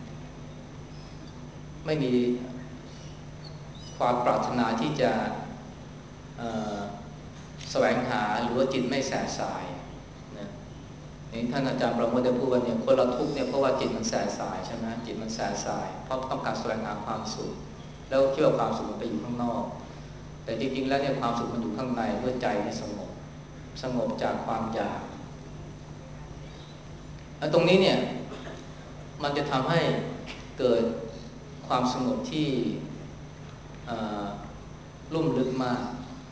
ไม่มีความปรารถนาที่จะแสวงหาหรือว่าจิตไม่แสสายนะนี่ท่านอาจารย์ประโมทได้พูดว่าเนี่ยคนเราทุกข์เนี่ยเพราะว่าจิตมันแสสายใช่ไหมจิตมันแสสายเพราะต้องการแสวงหาความสุขแล้วคิดว่าความสุขมันไปอยู่ข้างนอกแต่จริงๆแล้วเนี่ยความสุขมันอยู่ข้างในเมื่อใจมันสงบสงบจากความอยากแล้วตรงนี้เนี่ยมันจะทำให้เกิดความสงบที่ลุ่มลึกมาก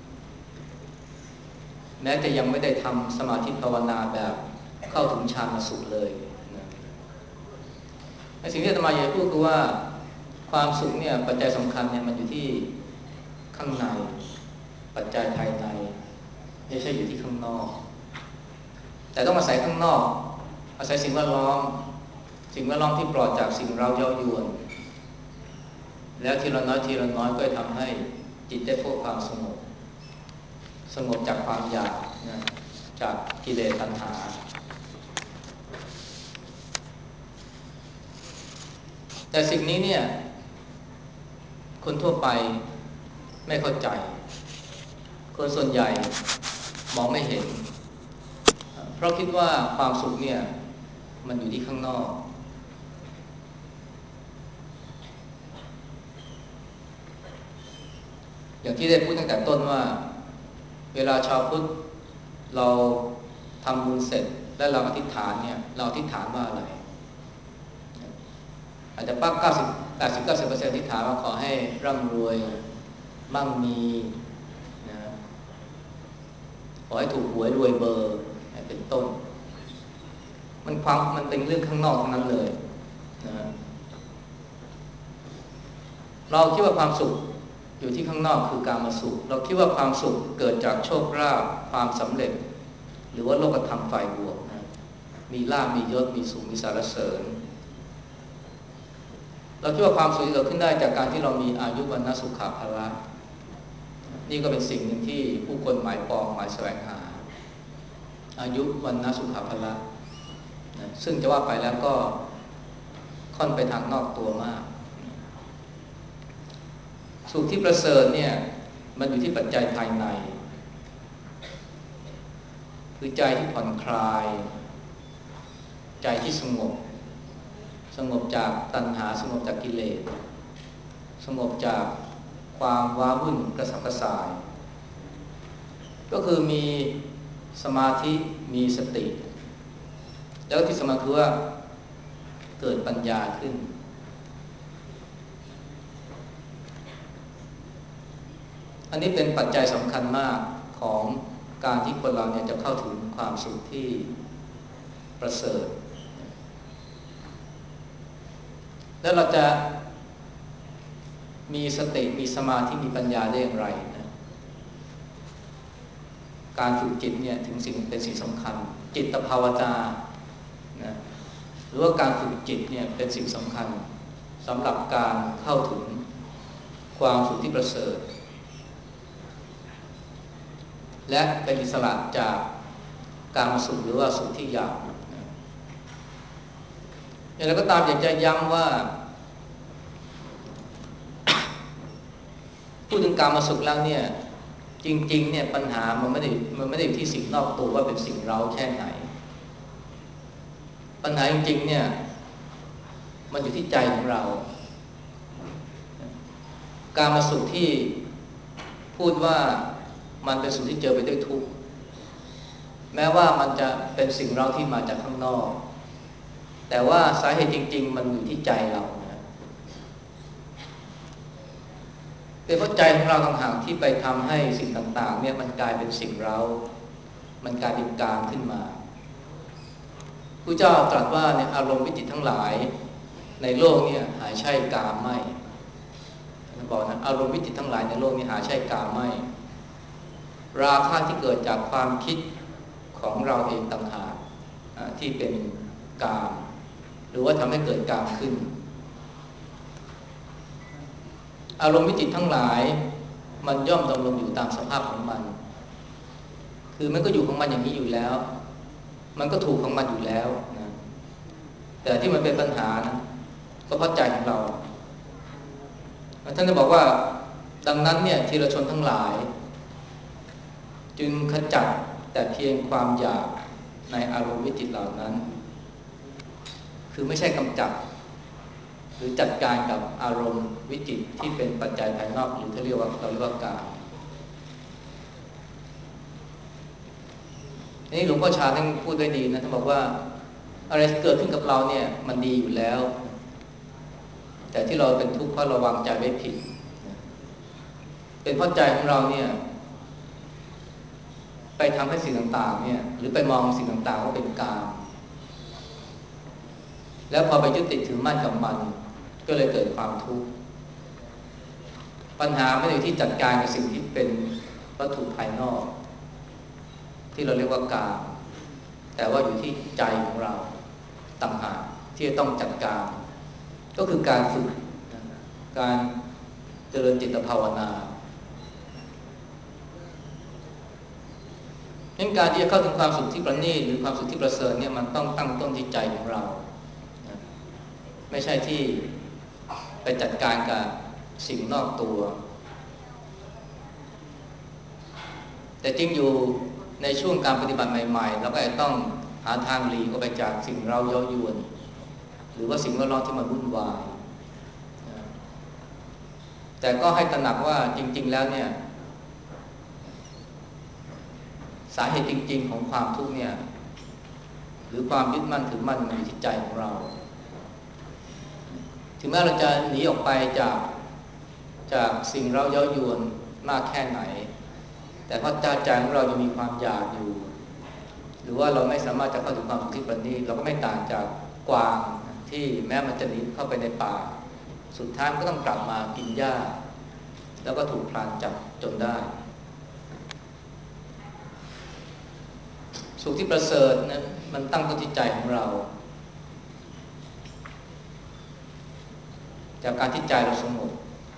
แม้จะยังไม่ได้ทำสมาธิภาวนาแบบเข้าถึงฌานสุขเลยนะสิ่งที่อาตมาอยากพูดคือว่าความสุขเนี่ยปัจจัยสำคัญเนี่ยมันอยู่ที่ข้างในปัจจัยภายในไม่ใช่อยู่ที่ข้างนอกแต่ต้องอาศัยข้างนอกอาศัยสิ่งแวดล้อมสิ่งแวดล้อมที่ปลอดจากสิ่งเราเย้ายวนแล้วทีละน้อยทีละน้อยก็จะทำให้จิตได้พบความสงบสงบจากความอยากนะจากกิเลสตัณหาแต่สิ่งนี้เนี่ยคนทั่วไปไม่เข้าใจคนส่วนใหญ่มองไม่เห็นเพราะคิดว่าความสุขเนี่ยมันอยู่ที่ข้างนอกอย่างที่ได้พูดตั้งแต่ต้นว่าเวลาชาวพุทธเราทำบุญเสร็จแล้วเราอธิษฐานเนี่ยเราอธิษฐานว่าอะไรอาจจะปักเก้าสิบแปดสิบเก้าสิบเปอร์เซ็นต์อธิษฐานว่าขอให้ร่ำรวยมั่งมีนะขอให้ถูกหวยรวยเบอร์เป็นต้นมันความมันเป็นเรื่องข้างนอกทั้งนั้นเลยนะเราคิดว่าความสุขอยู่ที่ข้างนอกคือการมาสุขเราคิดว่าความสุขเกิดจากโชคลาภความสำเร็จหรือว่าโลกธรรมฝ่ายบวกนะมีลาภมียศมีสุขมีสรรเสริญเราคิดว่าความสุขที่เกิดขึ้นได้จากการที่เรามีอายุวันนะสุขภาละนี่ก็เป็นสิ่งหนึ่งที่ผู้คนหมายปองหมายแสวงหาอายุวันนะสุขภาละนะซึ่งจะว่าไปแล้วก็ค่อนไปทางนอกตัวมากสุขที่ประเสริฐเนี่ยมันอยู่ที่ปัจจัยภายในคือใจที่ผ่อนคลายใจที่สงบสงบจากตัณหาสงบจากกิเลสสงบจากความว้าวุ่นกระสับกระส่ายก็คือมีสมาธิมีสติแล้วที่สำคัญคือว่าเกิดปัญญาขึ้นอันนี้เป็นปัจจัยสำคัญมากของการที่คนเราเนี่ยจะเข้าถึงความสุขที่ประเสริฐแล้วเราจะมีสติมีสมาธิมีปัญญาได้อย่างไรนะการฝึกจิตเนี่ยถึงสิ่งเป็นสิ่งสำคัญจิตภาวนานะหรือว่าการฝึกจิตเนี่ยเป็นสิ่งสำคัญสำหรับการเข้าถึงความสุขที่ประเสริฐและเป็นอิสระจากการมาสุขหรือว่าสุขที่หยาบอย่างไรก็ตามอยากจะย้ำว่าพูดถึงการมาสุขแล้วเนี่ยจริงๆเนี่ยปัญหามันไม่ได้มันไม่ได้อยู่ที่สิ่งนอกตัวว่าเป็นสิ่งเร้าแค่ไหนปัญหาจริงๆเนี่ยมันอยู่ที่ใจของเราการมาสุขที่พูดว่ามันเป็นสุขที่เจอไปด้วยทุกข์แม้ว่ามันจะเป็นสิ่งเร้าที่มาจากข้างนอกแต่ว่าสาเหตุจริงๆมันอยู่ที่ใจเรานะเป็นเพราะใจของเราต่างหากที่ไปทำให้สิ่งต่างๆเนี่ยมันกลายเป็นสิ่งเร้ามันกลายเป็นกามขึ้นมาพระเจ้าตรัสว่าเนี่ยอารมณ์วิจิตรทั้งหลายในโลกเนี่ยหาใช่กามไม่บอกนะอารมณ์วิจิตรทั้งหลายในโลกนี้หาใช่กามไม่ราคะที่เกิดจากความคิดของเราเองต่างหากที่เป็นกามหรือว่าทำให้เกิดกามขึ้นอารมณ์วิจิตรทั้งหลายมันย่อมดำรงอยู่ตามสภาพของมันคือมันก็อยู่ของมันอย่างนี้อยู่แล้วมันก็ถูกของมันอยู่แล้วนะแต่ที่มันเป็นปัญหานะก็เพราะใจของเราท่านจะบอกว่าดังนั้นเนี่ยทีละชนทั้งหลายจึงขจัดแต่เพียงความอยากในอารมณ์วิจิตรเหล่านั้นคือไม่ใช่กำจัดหรือจัดการกับอารมณ์วิจิตรที่เป็นปัจจัยภายนอกหรือที่เรียกว่าเราเรียกว่ากามนี่หลวงพ่อชาท่านพูดได้ดีนะท่านบอกว่าอะไรที่เกิดขึ้นกับเราเนี่ยมันดีอยู่แล้วแต่ที่เราเป็นทุกข์เพราะเราวางใจไว้ผิดเป็นเพราะใจของเราเนี่ยไปทำให้สิ่งต่างๆเนี่ยหรือไปมองสิ่งต่างๆว่าเป็นกามแล้วพอไปยึดติดถือมั่นกับมันก็เลยเกิดความทุกข์ปัญหาไม่ได้อยู่ที่จัดการกับสิ่งที่เป็นวัตถุภายนอกที่เราเรียกว่ากามแต่ว่าอยู่ที่ใจของเราต่างหากที่จะต้องจัดการก็คือการฝึกการเจริญจิตภาวนางั้นการที่จะเข้าถึงความสุขที่ประณีตหรือความสุขที่ประเสริฐเนี่ยมันต้องตั้งต้นที่ใจของเราไม่ใช่ที่ไปจัดการกับสิ่งนอกตัวแต่จริงอยู่ในช่วงการปฏิบัติใหม่ๆเราก็จะต้องหาทางหลีกออกไปจากสิ่งเราเย้ายวนหรือว่าสิ่งแวดล้อมที่มันวุ่นวายแต่ก็ให้ตระหนักว่าจริงๆแล้วเนี่ยสาเหตุจริงๆของความทุกข์เนี่ยหรือความยึดมั่นถือมั่นมันอยู่ที่ใจของเราถึงแม้เราจะหนีออกไปจากจากสิ่งเราเย้ายวนมากแค่ไหนแต่เพราะใจของเรายังมีความอยากอยู่หรือว่าเราไม่สามารถจะเข้าถึงความสุขที่ประณีตเราก็ไม่ต่างจากกวางที่แม้มันจะหนีเข้าไปในป่าสุดท้ายมันก็ต้องกลับมากินหญ้าแล้วก็ถูกพรานจับจนได้สุขที่ประเสริฐนะมันตั้งต้นที่ใจของเราจากการที่ใจเราสงบ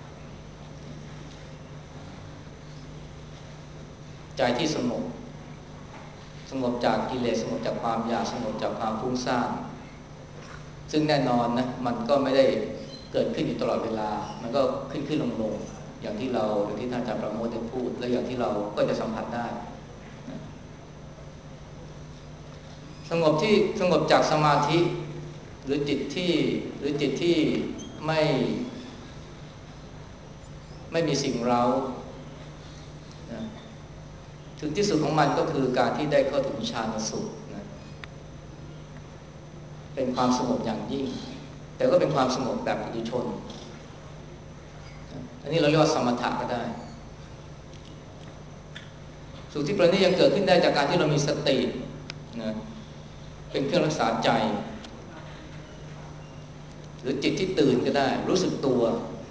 ใจที่สงบสงบจากกิเลสสงบจากความอยากสงบจากความฟุ้งซ่านซึ่งแน่นอนนะมันก็ไม่ได้เกิดขึ้นอยู่ตลอดเวลามันก็ขึ้นขึ้นลงลงอย่างที่เราอย่างที่ท่านอาจารย์ประโมทได้พูดและอย่างที่เราก็จะสัมผัสได้สงบที่สงบจากสมาธิหรือจิตที่หรือจิตที่ไม่ไม่มีสิ่งเร้านะถึงที่สุดของมันก็คือการที่ได้เข้าถึงฌานสุขนะเป็นความสงบอย่างยิ่งแต่ก็เป็นความสงบแบบปุถุชนอันนี้เราเรียกว่าสมถะก็ได้สุขที่ประณีตยังเกิดขึ้นได้จากการที่เรามีสตินะเป็นเครื่องรักษาใจหรือจิตที่ตื่นก็ได้รู้สึกตัว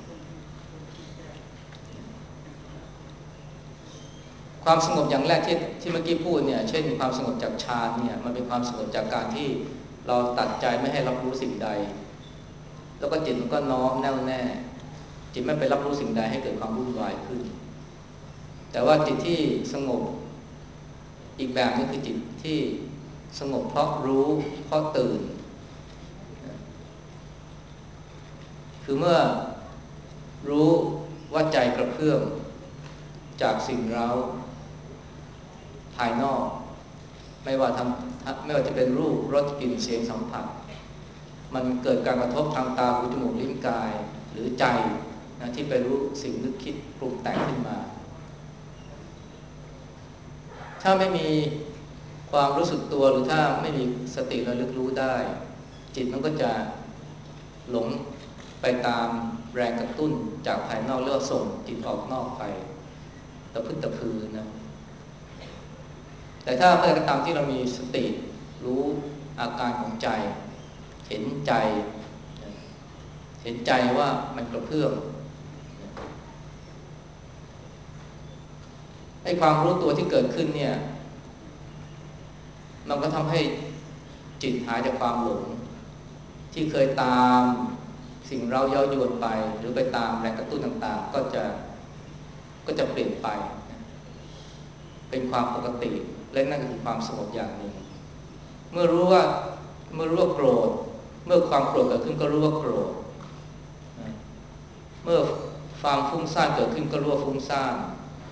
ความสงบอย่างแรกที่ที่เมื่อกี้พูดเนี่ยเช่นความสงบจากฌานเนี่ยมันเป็นความสงบจากการที่เราตัดใจไม่ให้รับรู้สิ่งใดแล้วก็จิตมันก็น้อมแน่วแน่จิตไม่ไปรับรู้สิ่งใดให้เกิดความวุ่นวายขึ้นแต่ว่าจิตที่สงบอีกแบบนึงคือจิตที่สงบเพราะรู้เพราะตื่นคือเมื่อรู้ว่าใจกระเพื่อมจากสิ่งเร้าภายนอกไม่ว่าทำไม่ว่าจะเป็นรูปรสกลิ่นเสียงสัมผัสมันเกิดการกระทบทางตาหูจมูกลิ้นกายหรือใจนะที่ไปรู้สิ่งนึกคิดปรุงแต่งขึ้นมาถ้าไม่มีความรู้สึกตัวหรือถ้าไม่มีสติระลึกรู้ได้จิตมันก็จะหลงไปตามแรงกระตุ้นจากภายนอกเลือดส่งจิตออกนอกไปตะพึดตะพือนะแต่ถ้าเมื่อตามที่เรามีสติรู้อาการของใจเห็นใจเห็นใจว่ามันกระเพื่อมไอ้ความรู้ตัวที่เกิดขึ้นเนี่ยมันก็ทำให้จิตหายจากความหลงที่เคยตามสิ่งเราเย้ายวนไปหรือไปตามแรงกระตุ้นต่างๆก็จะก็จะเปลี่ยนไปเป็นความปกติและนั่นคือความสงบอย่างหนึ่งเมื่อรู้ว่าเมื่อรู้ว่าโกรธเมื่อความโกรธเกิดขึ้นก็รู้ว่าโกรธเมื่อความฟุ้งซ่านเกิดขึ้นก็รู้ว่าฟุ้งซ่าน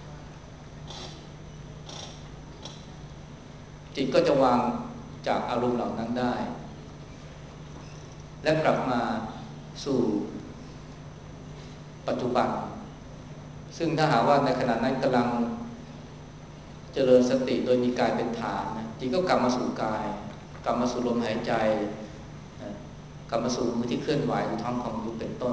จิตก็จะวางจากอารมณ์เหล่านั้นได้และกลับมาสู่ปัจจุบันซึ่งถ้าหากว่าในขณะนั้นกำลังเจริญสติโดยมีกายเป็นฐานนะจิตก็กลับมาสู่กายกลับมาสู่ลมหายใจนะกลับมาสู่มือที่เคลื่อนไหวหรือท้องของยุบเป็นต้น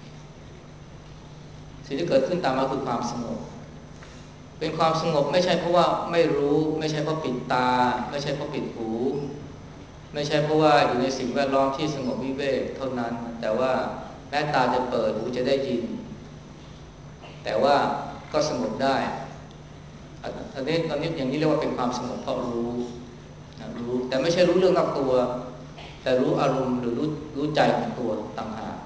สิ่งที่เกิดขึ้นตามมาคือความสงบเป็นความสงบไม่ใช่เพราะว่าไม่รู้ไม่ใช่เพราะปิดตาไม่ใช่เพราะปิดหูไม่ใช่เพราะว่าอยู่ในสิ่งแวดล้อมที่สงบวิเวกเท่านั้นแต่ว่าแม้ตาจะเปิดหูจะได้ยินแต่ว่าก็สงบได้อันนี้ตอนนี้อย่างนี้เรียกว่าเป็นความสงบเพราะรู้รู้แต่ไม่ใช่รู้เรื่องนอกตัวแต่รู้อารมณ์หรือรู้รู้ใจของตัวต่างหาก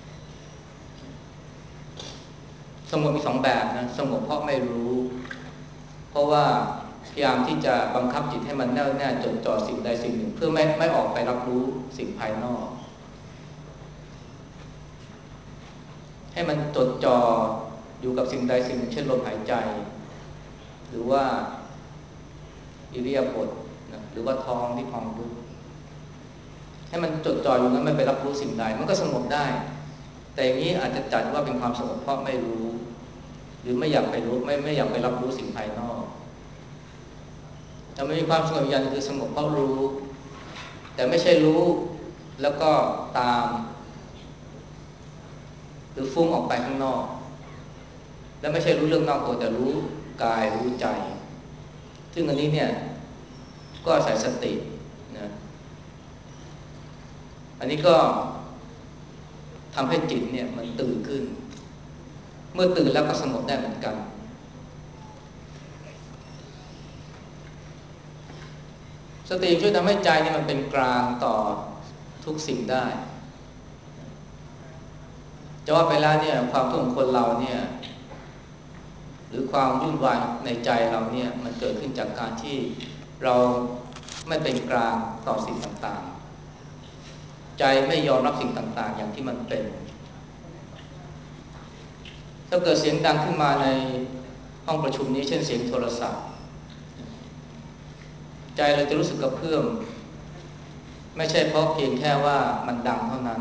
สงบมีสองแบบนะสงบเพราะไม่รู้เพราะว่าพยายามที่จะบังคับจิตให้มันแน่วแน่จดจ่อสิ่งใดสิ่งหนึ่งเพื่อไม่ไม่ออกไปรับรู้สิ่งภายนอกให้มันจดจ่ออยู่กับสิ่งใดสิ่งหนึ่งเช่นลมหายใจหรือว่าอิริยาบถนะหรือว่าท้องที่พองยุบให้มันจดจ่ออยู่นั้นไม่ไปรับรู้สิ่งใดมันก็สงบได้แต่อย่างนี้อาจจะจัดว่าเป็นความสงบเพราะไม่รู้หรือไม่อยากไปรู้ไม่ไม่อยากไปรับรู้สิ่งภายนอกแต่ไม่มีความสงบอย่างคือสงบเพราะรู้แต่ไม่ใช่รู้แล้วก็ตามหรือฟุ้งออกไปข้างนอกแล้วไม่ใช่รู้เรื่องนอกตัวแต่รู้กายรู้ใจซึ่งอันนี้เนี่ยก็อาศัยสตินะอันนี้ก็ทำให้จิตเนี่ยมันตื่นขึ้นเมื่อตื่นแล้วก็สงบได้เหมือนกันสติช่วยทำให้ใจเนี่ยมันเป็นกลางต่อทุกสิ่งได้จะว่าไปแล้วเนี่ยความทุกข์ของคนเราเนี่ยหรือความวุ่นวายในใจเราเนี่ยมันเกิดขึ้นจากการที่เราไม่เป็นกลางต่อสิ่งต่างๆใจไม่ยอมรับสิ่งต่างๆอย่างที่มันเป็นถ้าเกิดเสียงดังขึ้นมาในห้องประชุมนี้เช่นเสียงโทรศัพท์ใจเราจะรู้สึกกระเพื่อมไม่ใช่เพราะเพียงแค่ว่ามันดังเท่านั้น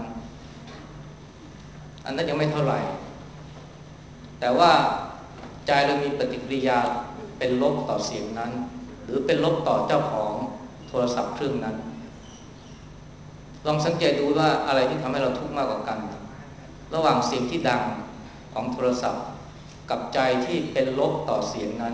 อันนั้นยังไม่เท่าไหร่แต่ว่าใจเรามีปฏิกิริยาเป็นลบต่อเสียงนั้นหรือเป็นลบต่อเจ้าของโทรศัพท์เครื่องนั้นลองสังเกตดูว่าอะไรที่ทำให้เราทุกข์มากกว่ากันระหว่างเสียงที่ดังของโทรศัพท์กับใจที่เป็นลบต่อเสียงนั้น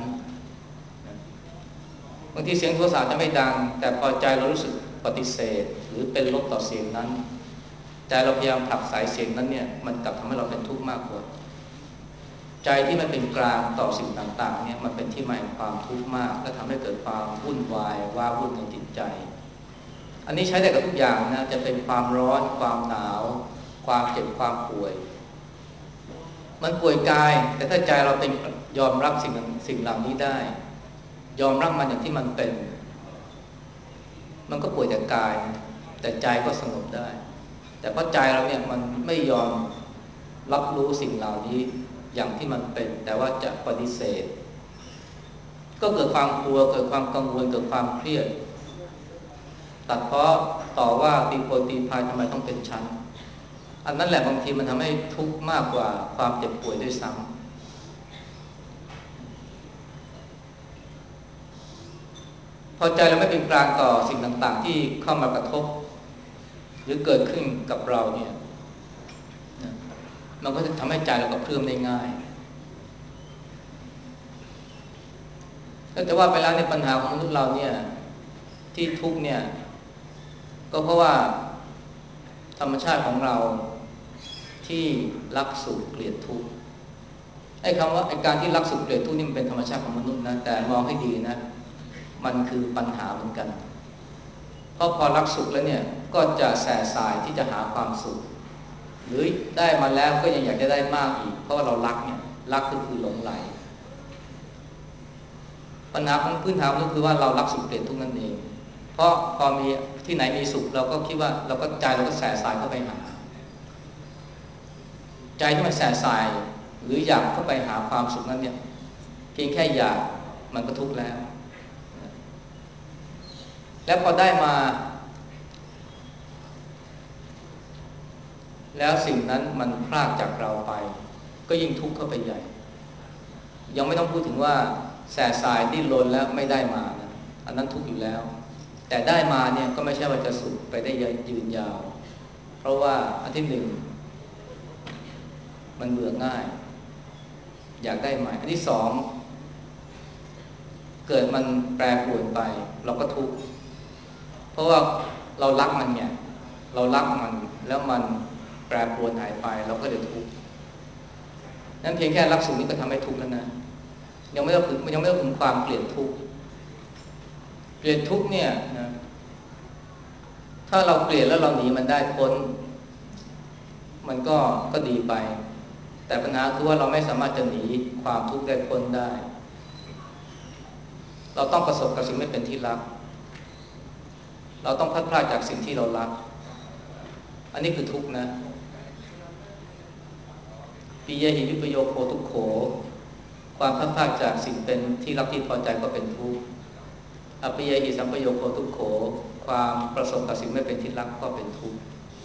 บางทีเสียงโทรศัพท์จะไม่ดังแต่พอใจเรารู้สึกปฏิเสธหรือเป็นลบต่อเสียงนั้นใจเราพยายามผลักสายเสียงนั้นเนี่ยมันกลับทำให้เราเป็นทุกข์มากกว่าใจที่มันเป็นกลางต่อสิ่งต่างๆเนี่ยมันเป็นที่มาของความทุกข์มากและทำให้เกิดความวุ่นวายว้าวุ่นในจิตใจอันนี้ใช้ได้กับทุกอย่างนะจะเป็นความร้อนความหนาวความเจ็บความป่วยมันป่วยกายแต่ถ้าใจเราเป็นยอมรับสิ่งสิ่งเหล่านี้ได้ยอมรับมันอย่างที่มันเป็นมันก็ป่วยแต่กายแต่ใจก็สงบได้แต่เพราะใจเราเนี่ยมันไม่ยอมรับรู้สิ่งเหล่านี้อย่างที่มันเป็นแต่ว่าจะปฏิเสธก็เกิดความกลัวเกิดความกังวลเกิดความเครียดตัดเพราะต่อว่าตีโพยตีพายทำไมต้องเป็นชั้นอันนั้นแหละบางทีมันทำให้ทุกข์มากกว่าความเจ็บป่วยด้วยซ้ำพอใจเราไม่เป็นกลางต่อสิ่งต่างๆที่เข้ามากระทบหรือเกิดขึ้นกับเราเนี่ยมันก็จะทำให้ใจเรากระเพื่อมได้ง่ายก็จะว่าไปแล้วในปัญหาของมนุษย์เราเนี่ยที่ทุกข์เนี่ยก็เพราะว่าธรรมชาติของเราที่รักสุขเกลียดทุกข์ไอ้คำว่าไอ้การที่รักสุขเกลียดทุกข์นี่มันเป็นธรรมชาติของมนุษย์นะแต่มองให้ดีนะมันคือปัญหาเหมือนกันเพราะพอรักสุขแล้วเนี่ยก็จะแส่สายที่จะหาความสุขหรือได้มาแล้วก็ยังอยากจะได้มากอีกเพราะว่าเรารักเนี่ยรักก็คือหลงไหลปัญหาของพื้นฐานก็คือว่าเรารักสุขเกลียดทุกข์นั่นเองเพราะพอมีที่ไหนมีสุขเราก็คิดว่าเราก็ใจเราก็แส่สายเข้าไปหาใจที่มันแส่สายหรืออยากเข้าไปหาความสุขนั้นเนี่ยเพียงแค่อยากมันก็ทุกข์แล้วแล้วพอได้มาแล้วสิ่งนั้นมันพลากจากเราไปก็ยิ่งทุกข์เข้าไปใหญ่ยังไม่ต้องพูดถึงว่าแส่สายดิ้นรนแล้วไม่ได้มานะอันนั้นทุกข์อยู่แล้วแต่ได้มาเนี่ยก็ไม่ใช่ว่าจะสุขไปได้ยืนยาวเพราะว่าอันที่หนึ่งมันเบื่อง่ายอยากได้ใหม่อันที่สองเกิดมันแปรปรวนไปเราก็ทุกข์เพราะว่าเรารักมันเนี่ยเรารักมันแล้วมันแปรปรวนหายไปเราก็จะทุกข์นั้นเพียงแค่รักสุขนี้ก็ทำให้ทุกข์แล้วนะยังไม่ต้องถึงยังไม่ต้องถึงความเกลียดทุกข์เกลียดทุกข์เนี่ยนะถ้าเราเกลียดแล้วเราหนีมันได้พ้นมันก็ก็ดีไปแต่ปัญหาคือว่าเราไม่สามารถจะหนีความทุกข์ได้พ้นได้เราต้องประสบกับสิ่งไม่เป็นที่รักเราต้องพลัดพรากจากสิ่งที่เรารักอันนี้คือทุกข์นะปิยหิวิปโยโคทุกโขคความพลาดพลาดจากสิ่งเป็นที่รักที่พอใจก็เป็นทุกข์อภิยหิสัมปโยโคทุกโขความประสบกับสิ่งไม่เป็นที่รักก็เป็นทุกข์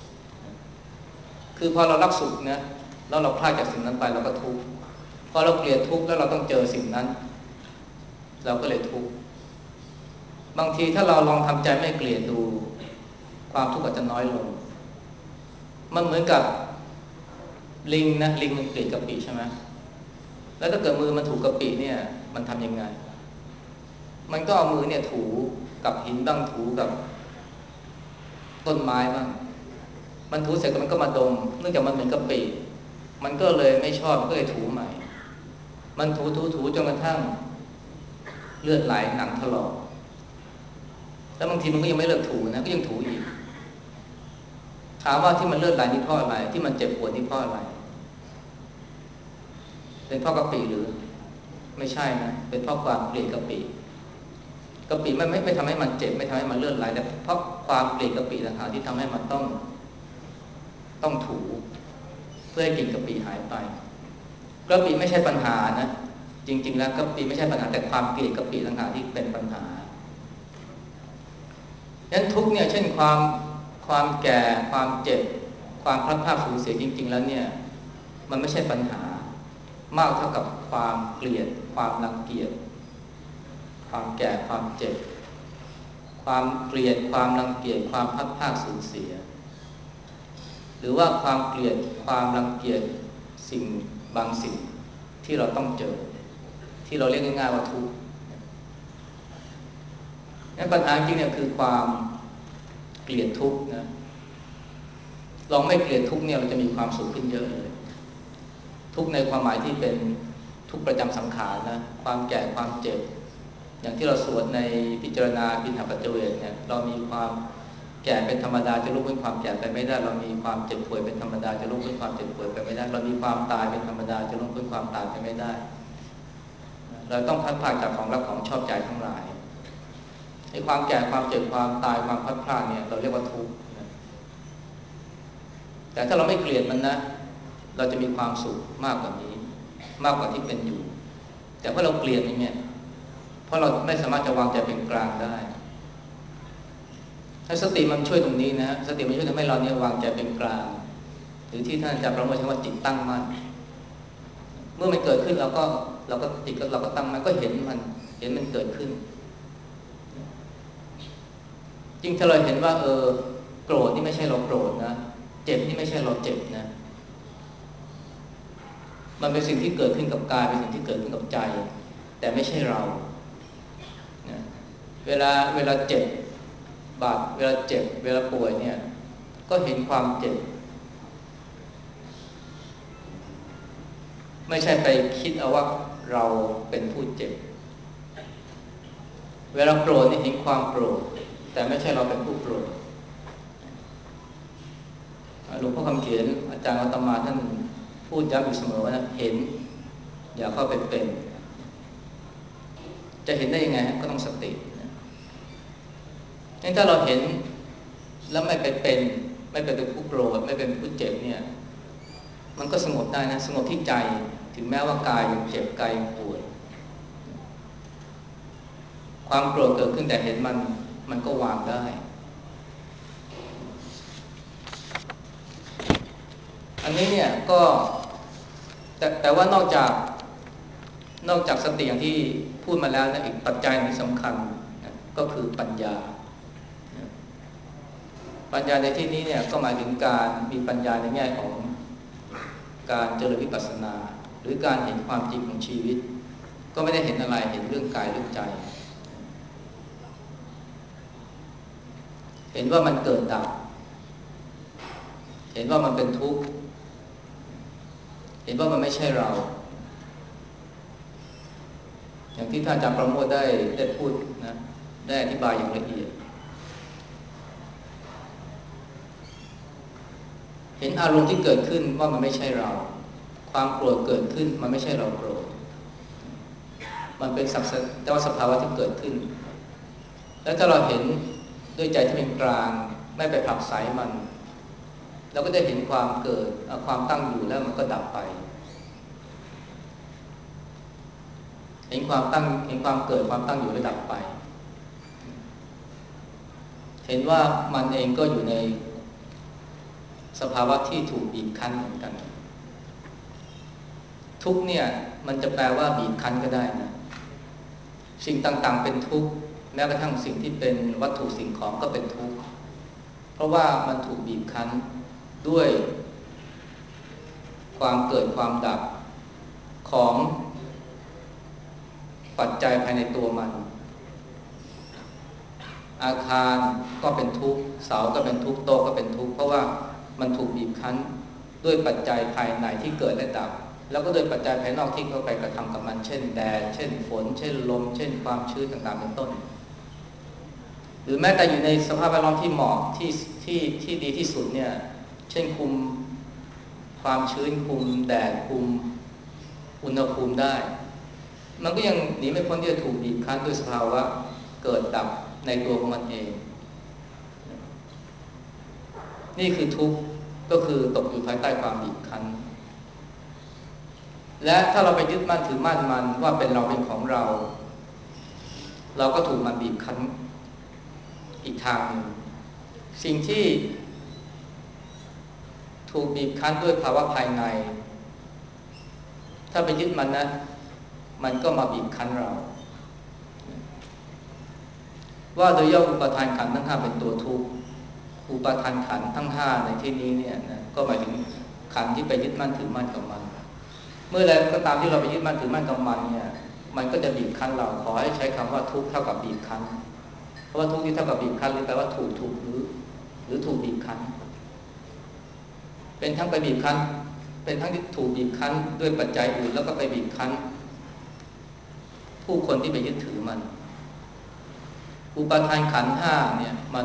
คือพอเรารักสุขนะแล้วเราพลาดจากสิ่งนั้นไปเราก็ทุกข์พอเราเกลียดทุกข์แล้วเราต้องเจอสิ่งนั้นเราก็เลยทุกข์บางทีถ้าเราลองทำใจไม่เกลียดดูความทุกข์อาจจะน้อยลงมันเหมือนกับลิงนะลิงมันเกลียดกะปิใช่ไหมแล้วถ้าเกิดมือมันถูกกะปิเนี่ยมันทำยังไงมันก็เอามือเนี่ยถูกับหินบ้างถูกับต้นไม้บ้างมันถูเสร็จมันก็มาดมเนื่องจากมันเหมือนกะปิมันก็เลยไม่ชอบก็เลยถูใหม่มันถูถูถูจนกระทั่งเลือดไหลหนังถลอกแล้วบางทีมันก็ยังไม่เลิกถูนะก็ยังถูอีกถามว่าที่มันเลือดไหลนี่เพราะอะไรที่มันเจ็บปวดนี่เพราะอะไรเป็นเพราะกะปิหรือไม่ใช่นะเป็นเพราะความเกลียดกะปิกะปิไม่ไม่ไม่ทำให้มันเจ็บไม่ทำให้มันเลือดไหลแต่เพราะความเกลียดกะปิต่างหากที่ทำให้มันต้องต้องถูเพื่อให้กลิ่นกะปิหายไปกะปิไม่ใช่ปัญหานะจริงๆแล้วกะปิไม่ใช่ปัญหาแต่ความเกลียดกะปิต่างหากที่เป็นปัญหาดังนั้นทุกเนี่ยเช่นความความแก่ความเจ็บความพลัดพรากสูญเสียจริงๆแล้วเนี่ยมันไม่ใช่ปัญหามากเท่ากับความเกลียดความรังเกียจความแก่ความเจ็บความเกลียดความรังเกียจความพลัดพรากสูญเสียหรือว่าความเกลียดความรังเกียจสิ่งบางสิ่งที่เราต้องเจอที่เราเรียกง่ายๆว่าทุกข์นั่นปัญหาจริงเนี่ยคือความเกลียดทุกข์นะลองไม่เกลียดทุกข์เนี่ยเราจะมีความสุขขึ้นเยอะเลยทุกข์ในความหมายที่เป็นทุกข์ประจำสังขารนะความแก่ความเจ็บอย่างที่เราสวดในพิจารณาบิณฑปัจเจเวกเนี่ยเรามีความแก่เป็นธรรมดาจะลุกพ้นความแก่ไปไม่ได้เรามีความเจ็บป่วยเป็นธรรมดาจะลุกพ้นความเจ็บป่วยไปไม่ได้เรามีความตายเป็นธรรมดาจะลุกพ้นความตายไปไม่ได้เราต้องพัดพลาดจากของรักของชอบใจทั้งหลายไอ้ความแก่ความเจ็บความตายความพัดพลาดเนี่ยเราเรียกว่าทุกข์แต่ถ้าเราไม่เกลียดมันนะเราจะมีความสุขมากกว่านี้มากกว่าที่เป็นอยู่แต่เพราะเราเกลียดมันเนี่ยเพราะเราไม่สามารถจะวางใจเป็นกลางได้ถ้าสติมันช่วยตรงนี้นะสติมันช่วยทำให้เราเนี่ยวางใจเป็นกลางหรือที่ท่านอาจารย์ประโมทใช้ว่าจิตตั้งมั่นเมื่อมันเกิดขึ้นเราก็เราก็จิตก็เราก็ตั้งมั่นก็เห็นมันเห็นมันเกิดขึ้นจริงถ้าเราเห็นว่าเออโกรธนี่ไม่ใช่เราโกรธนะเจ็บนี่ไม่ใช่เราเจ็บนะมันเป็นสิ่งที่เกิดขึ้นกับกายเป็นสิ่งที่เกิดขึ้นกับใจแต่ไม่ใช่เรานะเวลาเวลาเจ็บบาดเวลาเจ็บเวลาป่วยเนี่ยก็เห็นความเจ็บไม่ใช่ไปคิดเอาว่าเราเป็นผู้เจ็บเวลาโกรธนี่เห็นความโกรธแต่ไม่ใช่เราเป็นผู้โกรธหลวงพ่อคำเขียนอาจารย์อาตมาท่านพูดย้ำอยู่เสมอว่าเห็นอย่าเข้าไปเป็นจะเห็นได้ยังไงก็ต้องสติงั้นถ้าเราเห็นแล้วไม่ไปเป็นไม่ไปเป็นผู้โกรธไม่เป็นผู้เจ็บเนี่ยมันก็สงบได้นะสงบที่ใจถึงแม้ว่ากายยังเจ็บกายยังปวดความโกรธเกิดขึ้นแต่เห็นมันมันก็วางได้อันนี้เนี่ยก็แต่แต่ว่านอกจากนอกจากสติอย่างที่พูดมาแล้วนะอีกปัจจัยที่สำคัญนะก็คือปัญญาปัญญาในที่นี้เนี่ยก็หมายถึงการมีปัญญาในแง่ของการเจริญวิปัสสนาหรือการเห็นความจริงของชีวิตก็ไม่ได้เห็นอะไรเห็นเรื่องกายเรื่องใจเห็นว่ามันเกิดดับเห็นว่ามันเป็นทุกข์เห็นว่ามันไม่ใช่เราอย่างที่ท่านอาจารย์ประโมทได้ได้พูดนะได้อธิบายอย่างละเอียดเห็นอารมณ์ที่เกิดขึ้นว่ามันไม่ใช่เราความโกรธเกิดขึ้นมันไม่ใช่เราโกรธมันเป็นสักแต่ว่าสภาวะที่เกิดขึ้นแล้วถ้าเราเห็นด้วยใจที่เป็นกลางไม่ไปผลักไสมันเราก็ได้เห็นความเกิดความตั้งอยู่แล้วมันก็ดับไปเห็นความตั้งเห็นความเกิดความตั้งอยู่ระดับไปเห็นว่ามันเองก็อยู่ในสภาวะที่ถูกบีบคั้นเหมือนกันทุกเนี่ยมันจะแปลว่าบีบคั้นก็ได้นะสิ่งต่างๆเป็นทุกข์แม้กระทั่งสิ่งที่เป็นวัตถุสิ่งของก็เป็นทุกข์เพราะว่ามันถูกบีบคั้นด้วยความเกิดความดับของปัจจัยภายในตัวมันอาคารก็เป็นทุกข์เสาก็เป็นทุกข์โต๊ะก็เป็นทุกข์เพราะว่ามันถูกบีบคั้นด้วยปัจจัยภายในที่เกิดและดับแล้วก็โดยปัจจัยภายนอกที่เข้าไปกระทำกับมันเช่นแดดเช่นฝนเช่นลมเช่นความชื้นต่างๆเป็นต้นหรือแม้แต่อยู่ในสภาพแวดล้อมที่เหมาะที่ที่ที่ดีที่สุดเนี่ยเช่นคุมความชื้นคุมแดดคุมอุณหภูมิได้มันก็ยังหนีไม่พ้นที่จะถูกบีบคั้นด้วยสภาวะเกิดดับในตัวของมันเองนี่คือทุกข์ก็คือตกอยู่ภายใต้ความบีบคั้นและถ้าเราไปยึดมั่นถือมั่นมันว่าเป็นเราเป็นของเราเราก็ถูกมันบีบคั้นอีกทางหนึ่งสิ่งที่ถูกบีบคั้นด้วยภาวะภายในถ้าไปยึดมันนะมันก็มาบีบคั้นเราว่าโดยย่ออุปทานขันธ์ทั้งห้าเป็นตัวทุกข์อุปทานขันธ์ทั้งห้าในที่นี้เนี่ยนะก็หมายถึงขันธ์ที่ไปยึดมั่นถือมั่นกับมันเมื่อไรก็ตามที่เราไปยึดมั่นถือมั่นกับมันเนี่ยมันก็จะบีบคั้นเราขอให้ใช้คำว่าทุกข์เท่ากับบีบคั้นเพราะว่าทุกข์ที่เท่ากับบีบคั้นหรือแปลว่าถูกถูกหรือหรือถูกบีบคั้นเป็นทั้งไปบีบคั้นเป็นทั้งที่ถูกบีบคั้นด้วยปัจจัยอื่นแล้วก็ไปบีบคั้นผู้คนที่ไปยึดถือมันอุปทานขันธ์ห้าเนี่ยมัน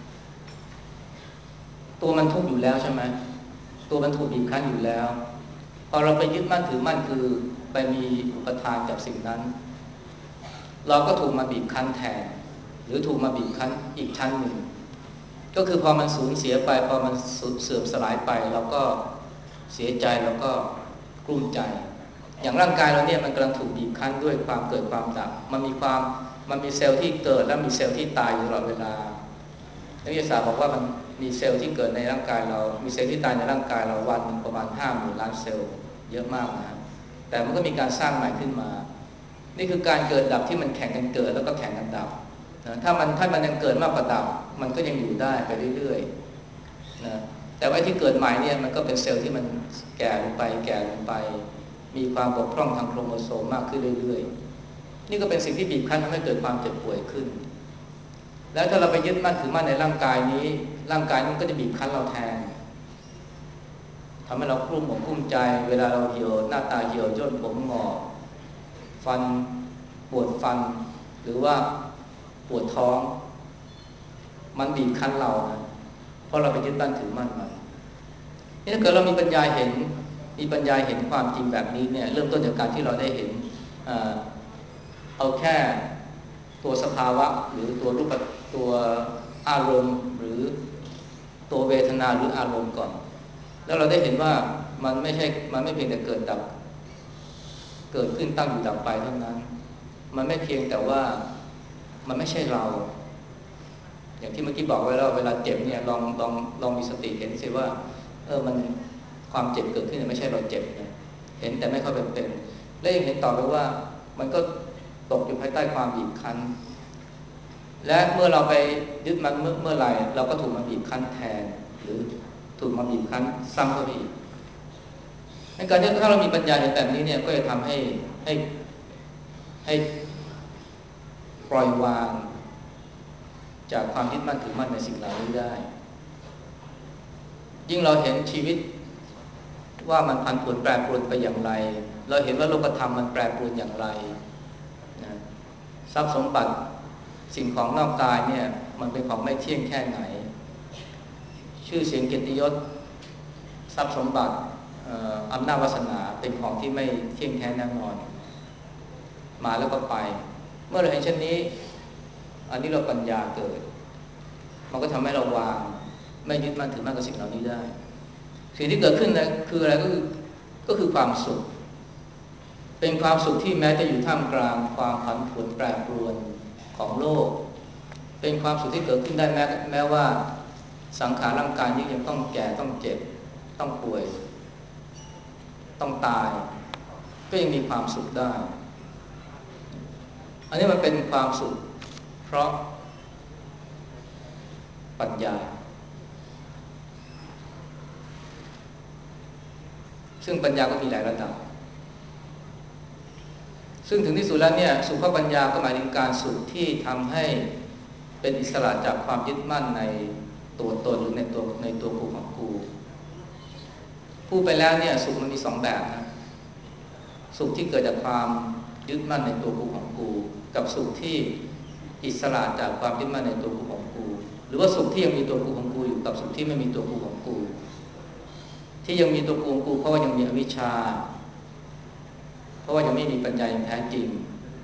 ตัวมันทุกข์อยู่แล้วใช่ไหมตัวมันถูกบีบคั้นอยู่แล้วพอเราไปยึดมั่นถือมั่นคือไปมีอุปทานกับสิ่งนั้นเราก็ถูกมาบีบคั้นแทนหรือถูกมาบีบคั้นอีกชั้นหนึ่งก็คือพอมันสูญเสียไปพอมันเสื่อมสลายไปเราก็เสียใจแล้วก็กลุ้มใจอย่างร่างกายเราเนี่ยมันกำลังถูกบีบคั้นด้วยความเกิดความดับมันมีความมันมีเซลล์ที่เกิดและมีเซลล์ที่ตายอยู่ตลอดเวลานักวิทยาศาสตร์บอกว่ามันมีเซลล์ที่เกิดในร่างกายเรามีเซลล์ที่ตายในร่างกายเราวันนึงประมาณห้าหมื่นล้านเซลล์เยอะมากนะแต่มันก็มีการสร้างใหม่ขึ้นมานี่คือการเกิดดับที่มันแข่งกันเกิดแล้วก็แข่งกันดับนะถ้ามันถ้ามันยังเกิดมากกว่าดับมันก็ยังอยู่ได้ไปเรื่อยๆนะแต่ว่าที่เกิดใหม่เนี่ยมันก็เป็นเซลล์ที่มันแก่ลงไปแก่ลงไปมีความบกพร่องทางโครโมโซมมากขึ้นเรื่อยๆนี่ก็เป็นสิ่งที่บีบคั้นทำให้เกิดความเจ็บป่วยขึ้นแล้วถ้าเราไปยึดมั่นถือมั่นในร่างกายนี้ร่างกายมันก็จะบีบคั้นเราแทนทำให้เรากลุ้มอกกลุ้มใจเวลาเราเหี่ยวหน้าตาเหี่ยวย่นผมงอกฟันปวดฟันหรือว่าปวดท้องมันบีบคั้นเรานะเพราะเราไปยึดมั่นถือมั่นมันนี่ถ้าเกิดเรามีปัญญาเห็นมีปัญญาเห็นความจริงแบบนี้เนี่ยเริ่มต้นจากการที่เราได้เห็นเอาแค่ตัวสภาวะหรือตัวรูปตัวอารมณ์หรือตัวเวทนาหรืออารมณ์ก่อนแล้วเราได้เห็นว่ามันไม่ใช่มันไม่เพียงแต่เกิดดับเกิดขึ้นตั้งอยู่ดับไปเท่านั้นมันไม่เพียงแต่ว่ามันไม่ใช่เราอย่างที่เมื่อกี้บอกไว้แล้วเวลาเจ็บเนี่ยลองลองลองมีสติเห็นสิว่าเออมันความเจ็บเกิดขึ้นไม่ใช่เราเจ็บนะเห็นแต่ไม่เข้าไปเป็นและยังเห็นต่อไปว่ามันก็ตกอยู่ภายใต้ความบีบคั้นและเมื่อเราไปยึดมันเมื่อเมื่อไหร่เราก็ถูกมันบีบคั้นแทนหรือถูกมันบีบคั้นซ้ำเข้าไปอีกในการที่ถ้าเรามีปัญญาในแบบนี้เนี่ยก็จะทำให้ให้ให้ปล่อยวางจากความยึดมั่นถือมั่นในสิ่งเหล่านี้ได้ยิ่งเราเห็นชีวิตว่ามันผันผวนแปรปรวนไปอย่างไรเราเห็นว่าโลกธรรมมันแปรปรวนอย่างไรนะทรัพย์สมบัติสิ่งของนอกกายเนี่ยมันเป็นของไม่เที่ยงแค่ไหนชื่อเสียงเกียรติยศทรัพย์สมบัติอำนาจวาสนาเป็นของที่ไม่เที่ยงแท้แน่นอนมาแล้วก็ไปเมื่อเราเห็นเช่นนี้อันนี้เราปัญญาเกิดมันก็ทำให้เราวางไม่ยึดมั่นถือมั่นกับสิ่งเหล่านี้ได้สิ่งที่เกิดขึ้นนะคืออะไรก็คือก็คือความสุขเป็นความสุขที่แม้จะอยู่ท่ามกลางความผันผวนแปรปรวนของโลกเป็นความสุขที่เกิดขึ้นได้แม้แม้ว่าสังขารร่างกายนี้ยังต้องแก่ต้องเจ็บต้องป่วยต้องตายก็ยังมีความสุขได้อันนี้มันเป็นความสุขเพราะปัญญาซึ่งปัญญาก็มีหลายระดับซึ่งถึงที่สุดแล้วเนี่ยสุขปัญญาก็หมายถึงการสุขที่ทำให้เป็นอิสระจากความยึดมั่นในตัวตนหรือในตัวในตัวกูของกูพูดไปแล้วเนี่ยสุขมันมีสองแบบนะสุขที่เกิดจากความยึดมั่นในตัวกูของกูกับสุขที่อิสระจากความยึดมั่นในตัวกูของกูหรือว่าสุขที่ยังมีตัวกูของกูอยู่กับสุขที่ไม่มีตัวกูของกูที่ยังมีตัวกูของกูเพราะว่ายังมีอวิชชาเพราะว่ายังไม่มีปัญญาอย่างแท้จริง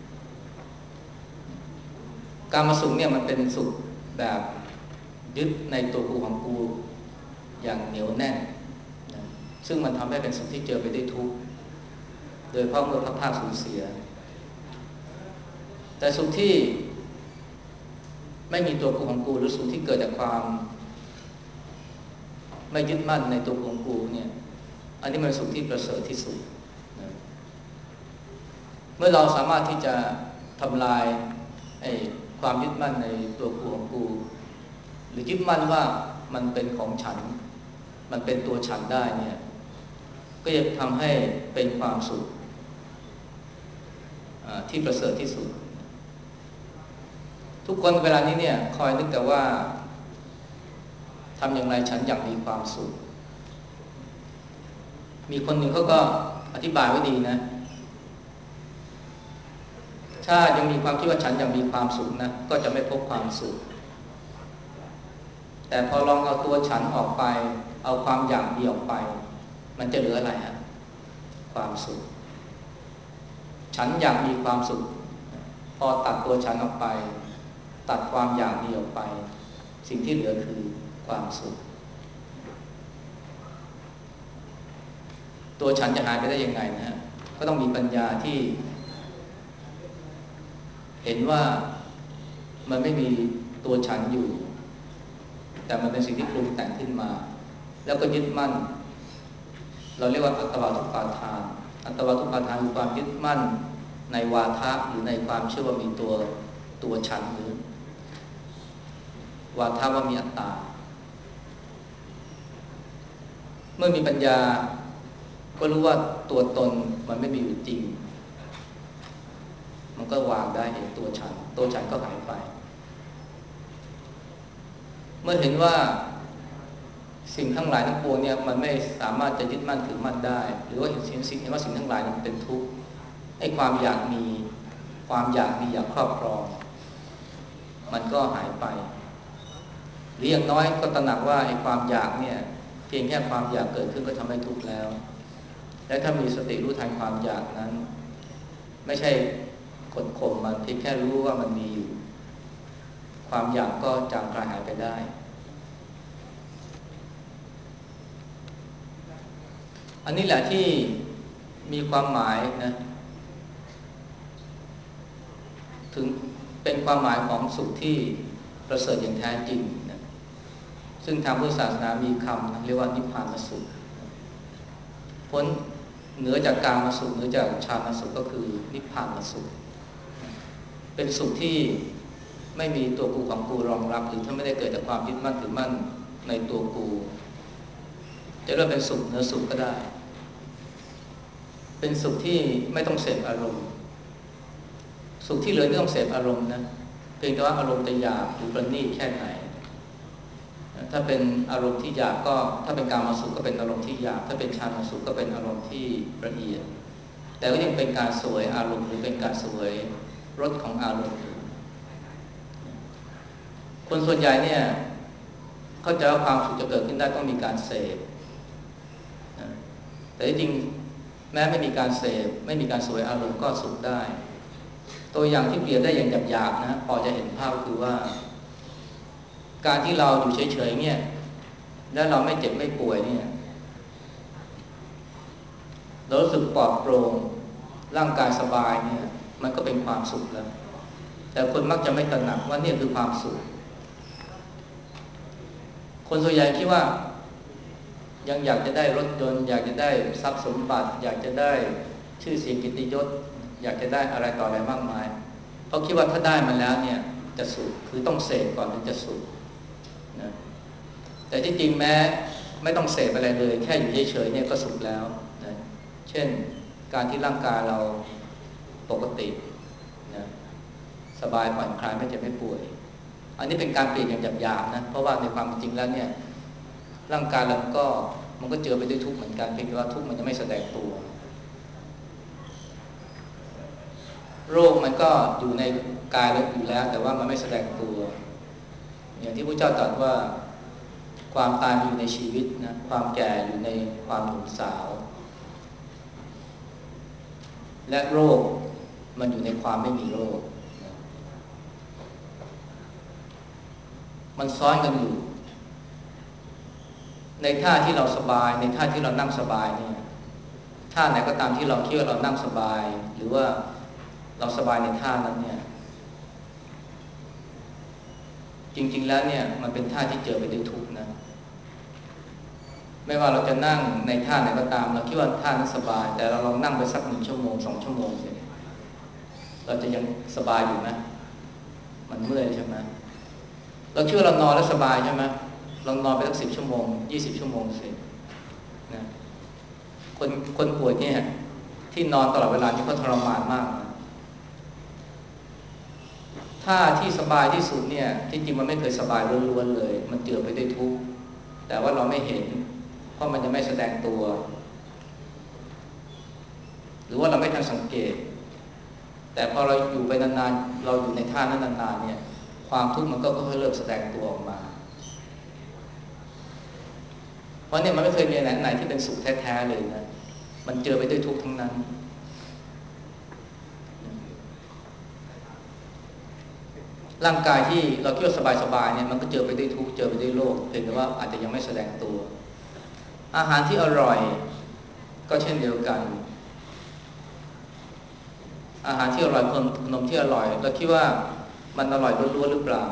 การมาสุขเนี่ยมันเป็นสุขแบบยึดในตัวกูของกูอย่างเหนียวแน่นนะซึ่งมันทำให้เป็นสุขที่เจอไปด้วยทุกข์โดยเพราะเมื่อพัดพรากสูญเสียแต่สุขที่ไม่มีตัวกูของกูหรือสุขที่เกิดจากความไม่ยึดมั่นในตัวกูของกูเนี่ยอันนี้มันสุขที่ประเสริฐที่สุดนะเมื่อเราสามารถที่จะทำลายไอ้ความยึดมั่นในตัวกูของกูหรือยึดมั่นว่ามันเป็นของฉันมันเป็นตัวฉันได้เนี่ยก็จะทำให้เป็นความสุขที่ประเสริฐที่สุดทุกคนเวลานี้เนี่ยคอยนึกแต่ว่าทำอย่างไรฉันอยากมีความสุขมีคนหนึ่งเขาก็อธิบายไว้ดีนะถ้ายังมีความคิดว่าฉันอยากมีความสุขนะก็จะไม่พบความสุขแต่พอลองเอาตัวฉันออกไปเอาความอยากมีออกไปมันจะเหลืออะไรฮะความสุขฉันอยากมีความสุขพอตัดตัวฉันออกไปตัดความอยากมีออกไปสิ่งที่เหลือคือความสุขตัวฉันจะหายไปได้ยังไงนะฮะก็ต้องมีปัญญาที่เห็นว่ามันไม่มีตัวฉันอยู่แต่มันเป็นสิ่งที่ปรุงแต่งขึ้นมาแล้วก็ยึดมั่นเราเรียกว่าอัตวาทุปาทานอัตวาทุปาทานคือความยึดมั่นในวาทะหรือในความเชื่อว่ามีตัวตัวฉันหรือวาทะว่ามีอัตตาเมื่อมีปัญญาก็รู้ว่าตัวตนมันไม่มีอยู่จริงมันก็วางได้เห็นตัวฉันตัวฉันก็หายไปเมื่อเห็นว่าสิ่งทั้งหลายทั้งปวงเนี่ยมันไม่สามารถจะยึดมั่นถือมั่นได้หรือว่าเห็นสิ่งเห็นว่าสิ่งทั้งหลายนั้นเป็นทุกข์ไอ้ความอยากมีความอยากมีอยากครอบครองมันก็หายไปหรืออย่างน้อยก็ตระหนักว่าไอ้ความอยากเนี่ยเพียงแค่ความอยากเกิดขึ้นก็ทำให้ทุกข์แล้วและถ้ามีสติรู้ทันความอยากนั้นไม่ใช่กดข่มมันเพียงแค่รู้ว่ามันมีอยู่ความอยากก็จางคลายหายไปได้อันนี้แหละที่มีความหมายนะถึงเป็นความหมายของสุขที่ประเสริฐอย่างแท้จริงนะซึ่งทางพุทธศาสนามีคำนะเรียกว่านิพพานสุขพ้นเหนือจากกามสุขเหนือจากฌานสุขก็คือนิพพานสุขเป็นสุขที่ไม่มีตัวกูของกูรองรับหรือถ้าไม่ได้เกิดจากความยึดมั่นถือมั่นในตัวกูจะเรียกเป็นสุขเหนือสุขก็ได้เป็นสุขที่ไม่ต้องเสพอารมณ์สุขที่เหลือไม่ต้องเสพอารมณ์นะเพียงแต่ว่าอารมณ์จะหยาบหรือประณีตแค่ไหนถ้าเป็นอารมณ์ที่หยาบก็ถ้าเป็นกามสุขก็เป็นอารมณ์ที่หยาบถ้าเป็นฌานสุขก็เป็นอารมณ์ที่ละเอียดแต่ก็ยังเป็นการสวยอารมณ์หรือเป็นการสวยรสของอารมณ์คนส่วนใหญ่เนี่ยเข้าใจว่าความสุขจะเกิดขึ้นได้ต้องมีการเสพแต่จริงแม้ไม่มีการเสพไม่มีการสวยอารมณ์ก็สุขได้ตัวอย่างที่เปรียบได้อย่างหยาบๆนะพอจะเห็นภาพคือว่าการที่เราอยู่เฉยๆเนี่ยแล้วเราไม่เจ็บไม่ป่วยเนี่ยเรารู้สึกปลอดโปร่งร่างกายสบายเนี่ยมันก็เป็นความสุขแล้วแต่คนมักจะไม่ตระหนักว่านี่คือความสุขคนส่วนใหญ่คิดว่ายังอยากจะได้รถยนต์อยากจะได้ทรัพย์สมบัติอยากจะได้ชื่อเสียงกิตติยศอยากจะได้อะไรต่ออะไรมากมายเพราะคิดว่าถ้าได้มาแล้วเนี่ยจะสุขคือต้องเสพก่อนถึงจะสุขนะแต่ที่จริงแม้ไม่ต้องเสพอะไรเลยแค่อยู่เฉยๆเนี่ยก็สุขแล้วนะเช่นการที่ร่างกายเราปกตินะสบายผ่อนคลายไม่เจ็บไม่ป่วยอันนี้เป็นการเปลี่ยนอย่างหยาบๆนะเพราะว่าในความจริงแล้วเนี่ยร่างกายเราก็มันก็เจอไปด้วยทุกข์เหมือนกันเพียงแต่ว่าทุกข์มันจะไม่แสดงตัวโรคมันก็อยู่ในกายเราอยู่แล้วแต่ว่ามันไม่แสดงตัวอย่างที่พระเจ้าตรัสว่าความตายอยู่ในชีวิตนะความแก่อยู่ในความหนุ่มสาวและโรคมันอยู่ในความไม่มีโรคมันซ้อนกันอยู่ในท่าที่เราสบายในท่าที่เรานั่งสบายเนี่ยท่าไหนก็ตามที่เราคิดว่าเรานั่งสบายหรือว่าเราสบายในท่านั้นเนี่ยจริงๆแล้วเนี่ยมันเป็นท่าที่เจอไปด้วยทุกข์นะไม่ว่าเราจะนั่งในท่าไหนก็ตามเราคิดว่าท่านั้นสบายแต่เราลองนั่งไปสักหนึ่งชั่วโมงสองชั่วโมงเสร็จเราจะยังสบายอยู่ไหมมันเมื่อยใช่ไหมเราคิดว่าเรานอนแล้วสบายใช่ไหมลองนอนไปสักสิบชั่วโมงยี่สิบชั่วโมงเสร็จนะคนคนป่วยเนี่ยที่นอนตลอดเวลานี่ก็ทรมานมากนะท่าที่สบายที่สุดเนี่ยที่จริงมันไม่เคยสบายล้วนๆเลยมันเจือไปด้วยทุกข์แต่ว่าเราไม่เห็นเพราะมันยังไม่แสดงตัวหรือว่าเราไม่ทันสังเกตแต่พอเราอยู่ไปนานๆเราอยู่ในท่านั้นนานๆเนี่ยความทุกข์มันก็ค่อยๆเริ่มแสดงตัวออกมาเพราะเนี่ยมันไม่เคยมีไหนๆที่เป็นสุขแท้ๆเลยนะมันเจอไปด้วยทุกข์ทั้งนั้นร่างกายที่เราคิดว่าสบายๆเนี่ยมันก็เจอไปด้วยทุกข์เจอไปด้วยโรคเพียงแต่ว่าอาจจะยังไม่แสดงตัวอาหารที่อร่อยก็เช่นเดียวกันอาหารที่อร่อยขนมที่อร่อยเราคิดว่ามันอร่อยล้วนๆหรือเปล่า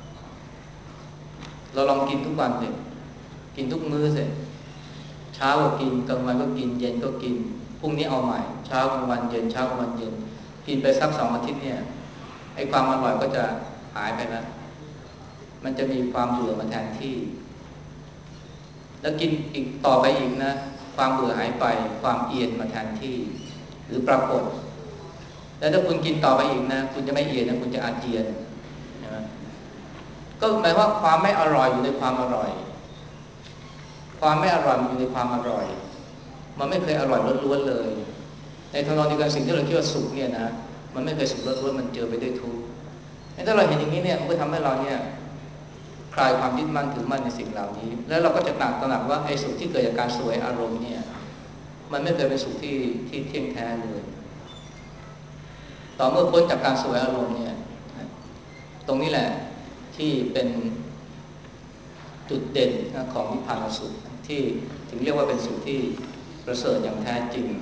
เราลองกินทุกวันสิกินทุกมื้อสิเช้าก็กินกลางวันก็กินเย็นก็กินพรุ่งนี้เอาใหม่เช้ากลางวันเย็นเช้ากลางวันเย็นกินไปสักสองอาทิตย์เนี่ยไอ้ความอร่อยก็จะหายไปแล้วมันจะมีความเบื่อมาแทนที่แล้วกินอีกต่อไปอีกนะความเบื่อหายไปความเอียนมาแทนที่หรือปรากฏแล้วถ้าคุณกินต่อไปอีกนะคุณจะไม่เอียนนะคุณจะอาเจียนนะก็หมายว่าความไม่อร่อยอยู่ในความอร่อยความไม่อร่อยมันอยู่ในความอร่อยมันไม่เคยอร่อยล้วนๆเลยในทางนองเดียวกันสิ่งที่เราคิดว่าสุขเนี่ยนะมันไม่เคยสุขล้วนๆมันเจอไปด้วยทุกข์ถ้าเราเห็นอย่างนี้เนี่ยมันก็ทำให้เราเนี่ยคลายความยึดมั่นถือมั่นในสิ่งเหล่านี้แล้วเราก็จะตระหนักว่าไอ้สุขที่เกิดจากการสวยอารมณ์เนี่ยมันไม่เคยเป็นสุขที่ที่เที่ยงแท้เลยต่อเมื่อพ้นจากการสวยอารมณ์เนี่ยตรงนี้แหละที่เป็นจุดเด่นของนิพพานสุขที่ถึงเรียกว่าเป็นสุขที่ประเสริฐอย่างแท้จริง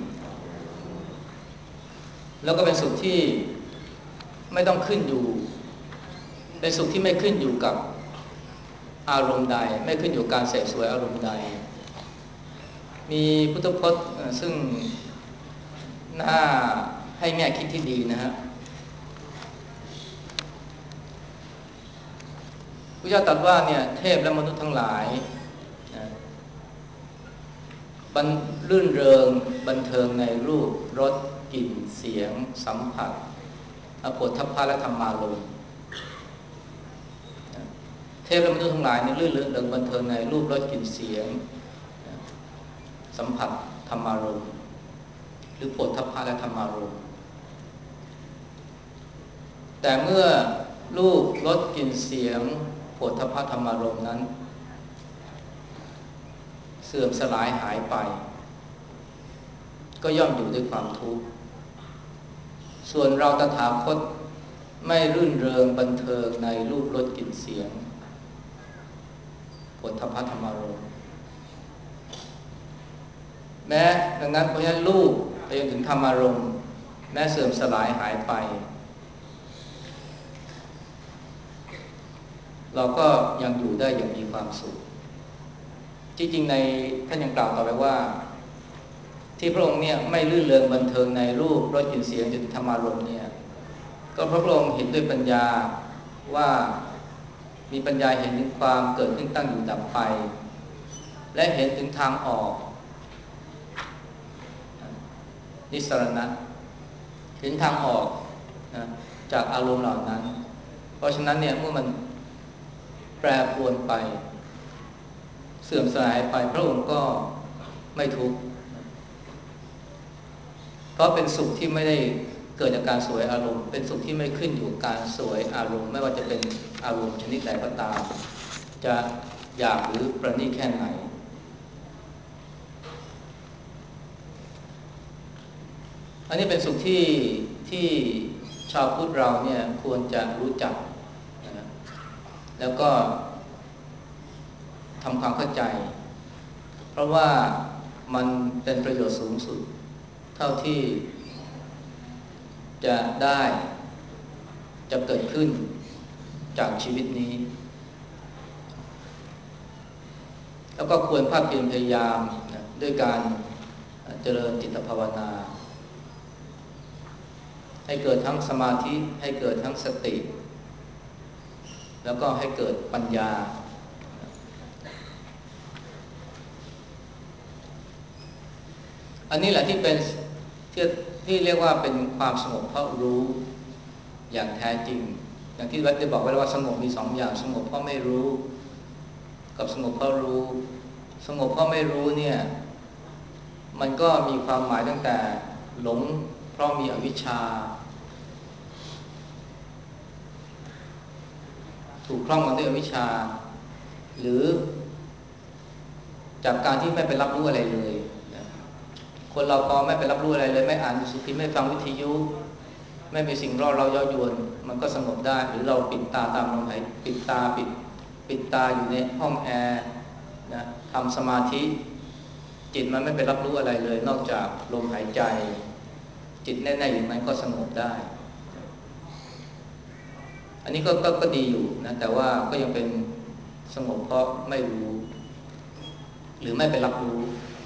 แล้วก็เป็นสุขที่ไม่ต้องขึ้นอยู่เป็นสุขที่ไม่ขึ้นอยู่กับอารมณ์ใดไม่ขึ้นอยู่กับการเสพสวยอารมณ์ใดมีพุทธพจน์ซึ่งน่าให้แง่คิดที่ดีนะฮะพระเจ้าตรัสว่าเนี่ยเทพและมนุษย์ทั้งหลายนะบันรื่นเริงบันเทิงในรูปรสกลิ่นเสียงสัมผัสอโผฏฐัพพะและธรรมารมณ์เทพและมนุษย์ทั้งหลายเนี่ยรื่นเริงบันเทิงในรูปรสกลิ่นเสียงสัมผัสธรรมารมณ์หรือโผฏฐัพพะและธรรมารมณ์แต่เมื่อรูปรสกลิ่นเสียงโผฏฐัพพะธรรมารมณ์นั้นเสื่อมสลายหายไปก็ย่อมอยู่ด้วยความทุกข์ส่วนเราตถาคตไม่รื่นเริงบันเทิงในรูปรสกลิ่นเสียงโผฏฐัพพะธรรมารมณ์แม้ดังนั้นเพราะฉะนั้นรูปไปจนถึงธรรมารมณ์แม้เสื่อมสลายหายไปเราก็ยังอยู่ได้อย่างมีความสุขที่จริงในท่านยังกล่าวต่อไปว่าที่พระองค์เนี่ยไม่ลื่นเริงบันเทิงในรูปรสกลิ่นเสียงจนธรรมารมณ์เนี่ยก็เพราะพระองค์เห็นด้วยปัญญาว่ามีปัญญาเห็นถึงความเกิดขึ้นตั้งอยู่ดับไปและเห็นถึงทางออกนิสรณะเห็นทางออกนะจากอารมณ์เหล่านั้นเพราะฉะนั้นเนี่ยเมื่อมันแปรปรวนไปเสื่อมสลายไปพระองค์ก็ไม่ทุกข์เพราะเป็นสุขที่ไม่ได้เกิดจากการสวยอารมณ์เป็นสุขที่ไม่ขึ้นอยู่กับการสวยอารมณ์ไม่ว่าจะเป็นอารมณ์ชนิดใดก็ตามจะหยาบหรือประณีตแค่ไหนอันนี้เป็นสุขที่ที่ชาวพุทธเราเนี่ยควรจะรู้จักนะแล้วก็ทำความเข้าใจเพราะว่ามันเป็นประโยชน์สูงสุดเท่าที่จะได้จะเกิดขึ้นจากชีวิตนี้แล้วก็ควรภาคเพียรพยายามนะด้วยการเจริญจิตภาวนาให้เกิดทั้งสมาธิให้เกิดทั้งสติแล้วก็ให้เกิดปัญญาอันนี้แหละที่เป็นที่ที่เรียกว่าเป็นความสงบเพราะรู้อย่างแท้จริงอย่างที่วัดได้บอกไว้แล้วว่าสงบมีสองอย่างสงบเพราะไม่รู้กับสงบเพราะรู้สงบเพราะไม่รู้เนี่ยมันก็มีความหมายตั้งแต่หลงเพราะมีอวิชชาถูกครอบงำด้วยอวิชชาหรือจากการที่ไม่ไปรับรู้อะไรเลยคนเราพอไม่ไปรับรู้อะไรเลยไม่อ่านหนังสือพิมพ์ไม่ฟังวิทยุไม่มีสิ่งรอเราเย้ายวนมันก็สงบได้หรือเราปิดตาตามลมหายปิดตาปิดปิดตาอยู่ในห้องแอร์นะทำสมาธิจิตมันไม่ไปรับรู้อะไรเลยนอกจากลมหายใจจิตแน่ๆอยู่นั้นก็สงบได้อันนี้ก็ก็ก็ดีอยู่นะแต่ว่าก็ยังเป็นสงบเพราะไม่รู้หรือไม่ไปรับรู้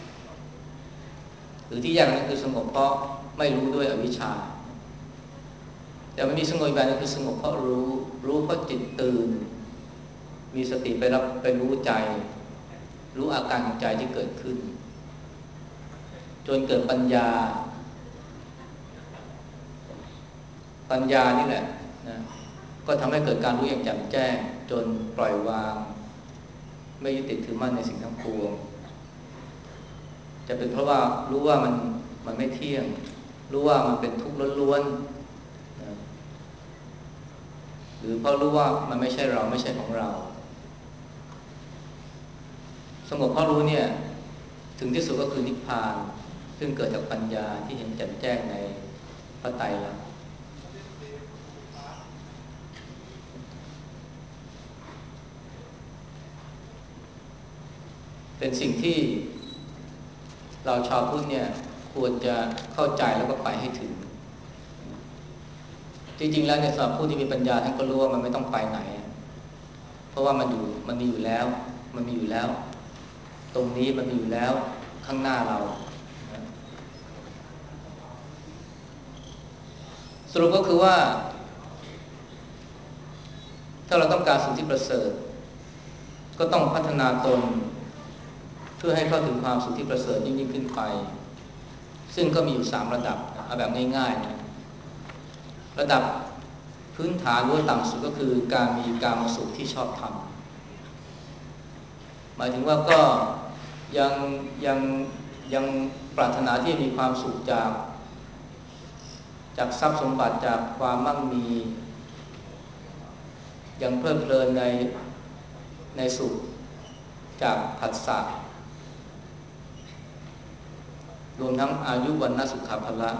หรือที่อย่างนั้นคือสงบเพราะไม่รู้ด้วยอวิชชาแต่มันมีสงบแบบนึงคือสงบเพราะรู้รู้เพราะจิตตื่นมีสติไปรับไปรู้ใจรู้อาการของใจที่เกิดขึ้นจนเกิดปัญญาปัญญานี่แหละนะก็ทำให้เกิดการรู้อย่างแจ่มแจ้งจนปล่อยวางไม่ยึดติดถือมั่นในสิ่งทั้งปวงจะเป็นเพราะว่ารู้ว่ามันมันไม่เที่ยงรู้ว่ามันเป็นทุกข์ล้วนๆนะหรือเพราะรู้ว่ามันไม่ใช่เราไม่ใช่ของเราสงบเพราะรู้เนี่ยถึงที่สุดก็คือนิพพานซึ่งเกิดจากปัญญาที่เห็นแจ่มแจ้งในพระไตรลักษณ์เป็นสิ่งที่เราชาวพุทธเนี่ยควรจะเข้าใจแล้วก็ไปให้ถึงจริงๆแล้วในสำหรับผู้ที่มีปัญญาท่านก็รู้ว่ามันไม่ต้องไปไหนเพราะว่ามันอยู่มันมีอยู่แล้วมันมีอยู่แล้วตรงนี้มันมีอยู่แล้วข้างหน้าเราสรุปก็คือว่าถ้าเราต้องการสิ่งที่ประเสริฐก็ต้องพัฒนาตนเพื่อให้เข้าถึงความสุขที่ประเสริฐยิ่งยิ่งขึ้นไปซึ่งก็มีอยู่สามระดับเอาแบบง่ายๆนะระดับพื้นฐานหรือต่ำสุดก็คือการมีกามสุขที่ชอบทำหมายถึงว่าก็ยังยังยังปรารถนาที่จะมีความสุขจากจากทรัพย์สมบัติจากความมั่งมียังเพลิดเพลินในในสุขจากผัสสะรวมทั้งอายุวรรณสุขภละ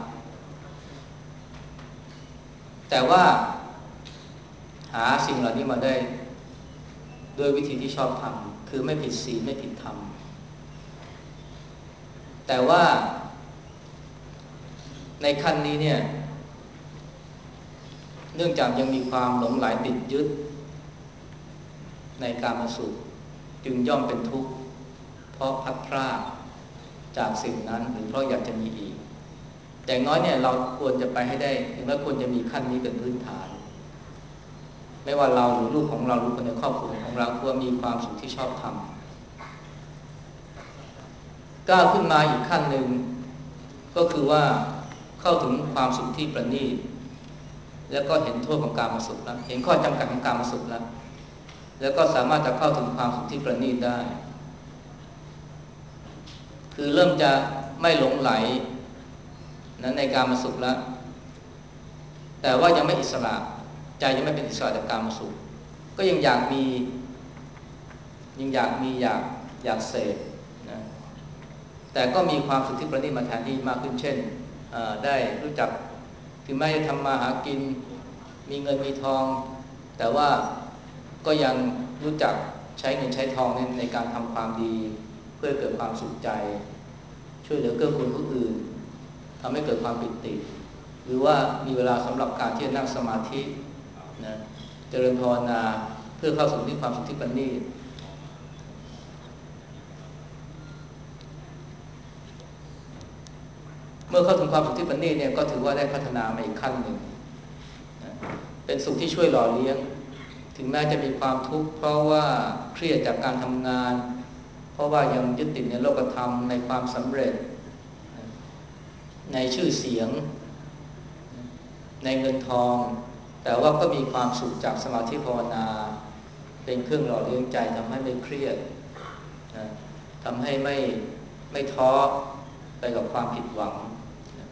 แต่ว่าหาสิ่งเหล่านี้มาได้ด้วยวิธีที่ชอบทำคือไม่ผิดศีลไม่ผิดธรรมแต่ว่าในในขั้นนี้เนี่ยเนื่องจากยังมีความหลงไหลติดยึดในกามสุขจึงย่อมเป็นทุกข์เพราะพัดพรากจากสิ่งนั้นหรือเพราะอยากจะมีอีกอย่างน้อยเนี่ยเราควรจะไปให้ได้ถึงแม้ควรจะมีขั้นนี้เป็นพื้นฐานไม่ว่าเราหรือลูกของเราหรือคนในครอบครัวของเราควรมีความสุขที่ชอบธรรมก้าวขึ้นมาอีกขั้นหนึ่งก็คือว่าเข้าถึงความสุขที่ประณีตแล้วก็เห็นโทษของกามสุขแล้วเห็นข้อจำกัดของกามสุขแล้วแล้วก็สามารถจะเข้าถึงความสุขที่ประณีตได้คือเริ่มจะไม่หลงไหลนั้นในกามสุขแล้วแต่ว่ายังไม่อิสระใจยังไม่เป็นอิสระจากกามสุขก็ยังอยากมียังอยากมีอยากอยากเสพนะแต่ก็มีความสุขที่ประณีตมาแทนที่มากขึ้นเช่นได้รู้จักถึงแม้จะทำมาหากินมีเงินมีทองแต่ว่าก็ยังรู้จักใช้เงินใช้ทองในในการทำความดีเพื่อเกิดความสุขใจช่วยเหลือเกื้อกูลผู้อื่นทำให้เกิดความปิติหรือว่ามีเวลาสำหรับการที่จะนั่งสมาธินะเจริญภาวนาเพื่อเข้าสู่ที่ความสุขที่ประณีตเมื่อเข้าถึงความสุขที่ประณีตเนี่ยก็ถือว่าได้พัฒนามาอีกขั้นหนึ่งนะเป็นสุขที่ช่วยหล่อเลี้ยงถึงแม้จะมีความทุกข์เพราะว่าเครียดจากการทำงานเพราะว่ายังยึดติดในโลกธรรมในความสำเร็จในชื่อเสียงในเงินทองแต่ว่าก็มีความสุขจากสมาธิภาวนาเป็นเครื่องหล่อเลี้ยงใจทำให้ไม่เครียดนะทำให้ไม่ไม่ท้อไปกับความผิดหวังนะ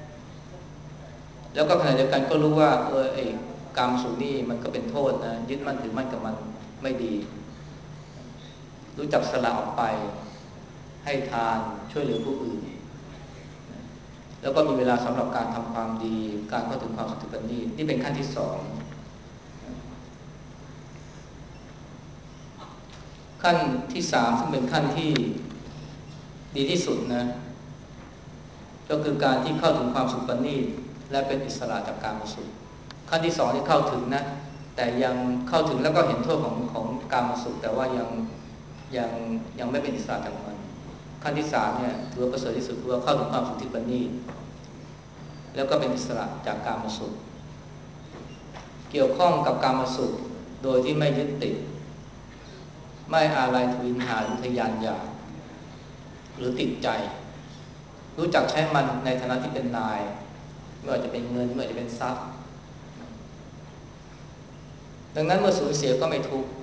แล้วก็ขณะเดียวกันก็รู้ว่าเออไอ้กามสุขนี่มันก็เป็นโทษนะยึดมั่นถือมั่นกับมันไม่ดีรู้จักสละออกไปให้ทานช่วยเหลือผู้อื่นแล้วก็มีเวลาสำหรับการทำความดีการเข้าถึงความสุขที่ประณีตนี่เป็นขั้นที่สองขั้นที่สามซึ่งเป็นขั้นที่ดีที่สุดนะก็คือการที่เข้าถึงความสุขประณีตและเป็นอิสระจากกามสุขขั้นที่สองที่เข้าถึงนะแต่ยังเข้าถึงแล้วก็เห็นโทษของของกามสุขแต่ว่ายังยังยังไม่เป็นอิสระจากมันขั้นที่สามเนี่ยถือว่าประเสริฐที่สุดคือว่าเข้าถึงความสุขที่ประณีตแล้วก็เป็นอิสระจากกามสุขเกี่ยวข้องกับกามสุขโดยที่ไม่ยึดติดไม่อาลัยทวินหาหรือทยานอยากหรือติดใจรู้จักใช้มันในฐานะที่เป็นนายไม่ว่าจะเป็นเงินไม่ว่าจะเป็นทรัพย์ดังนั้นเมื่อสูญเสียก็ไม่ทุกข์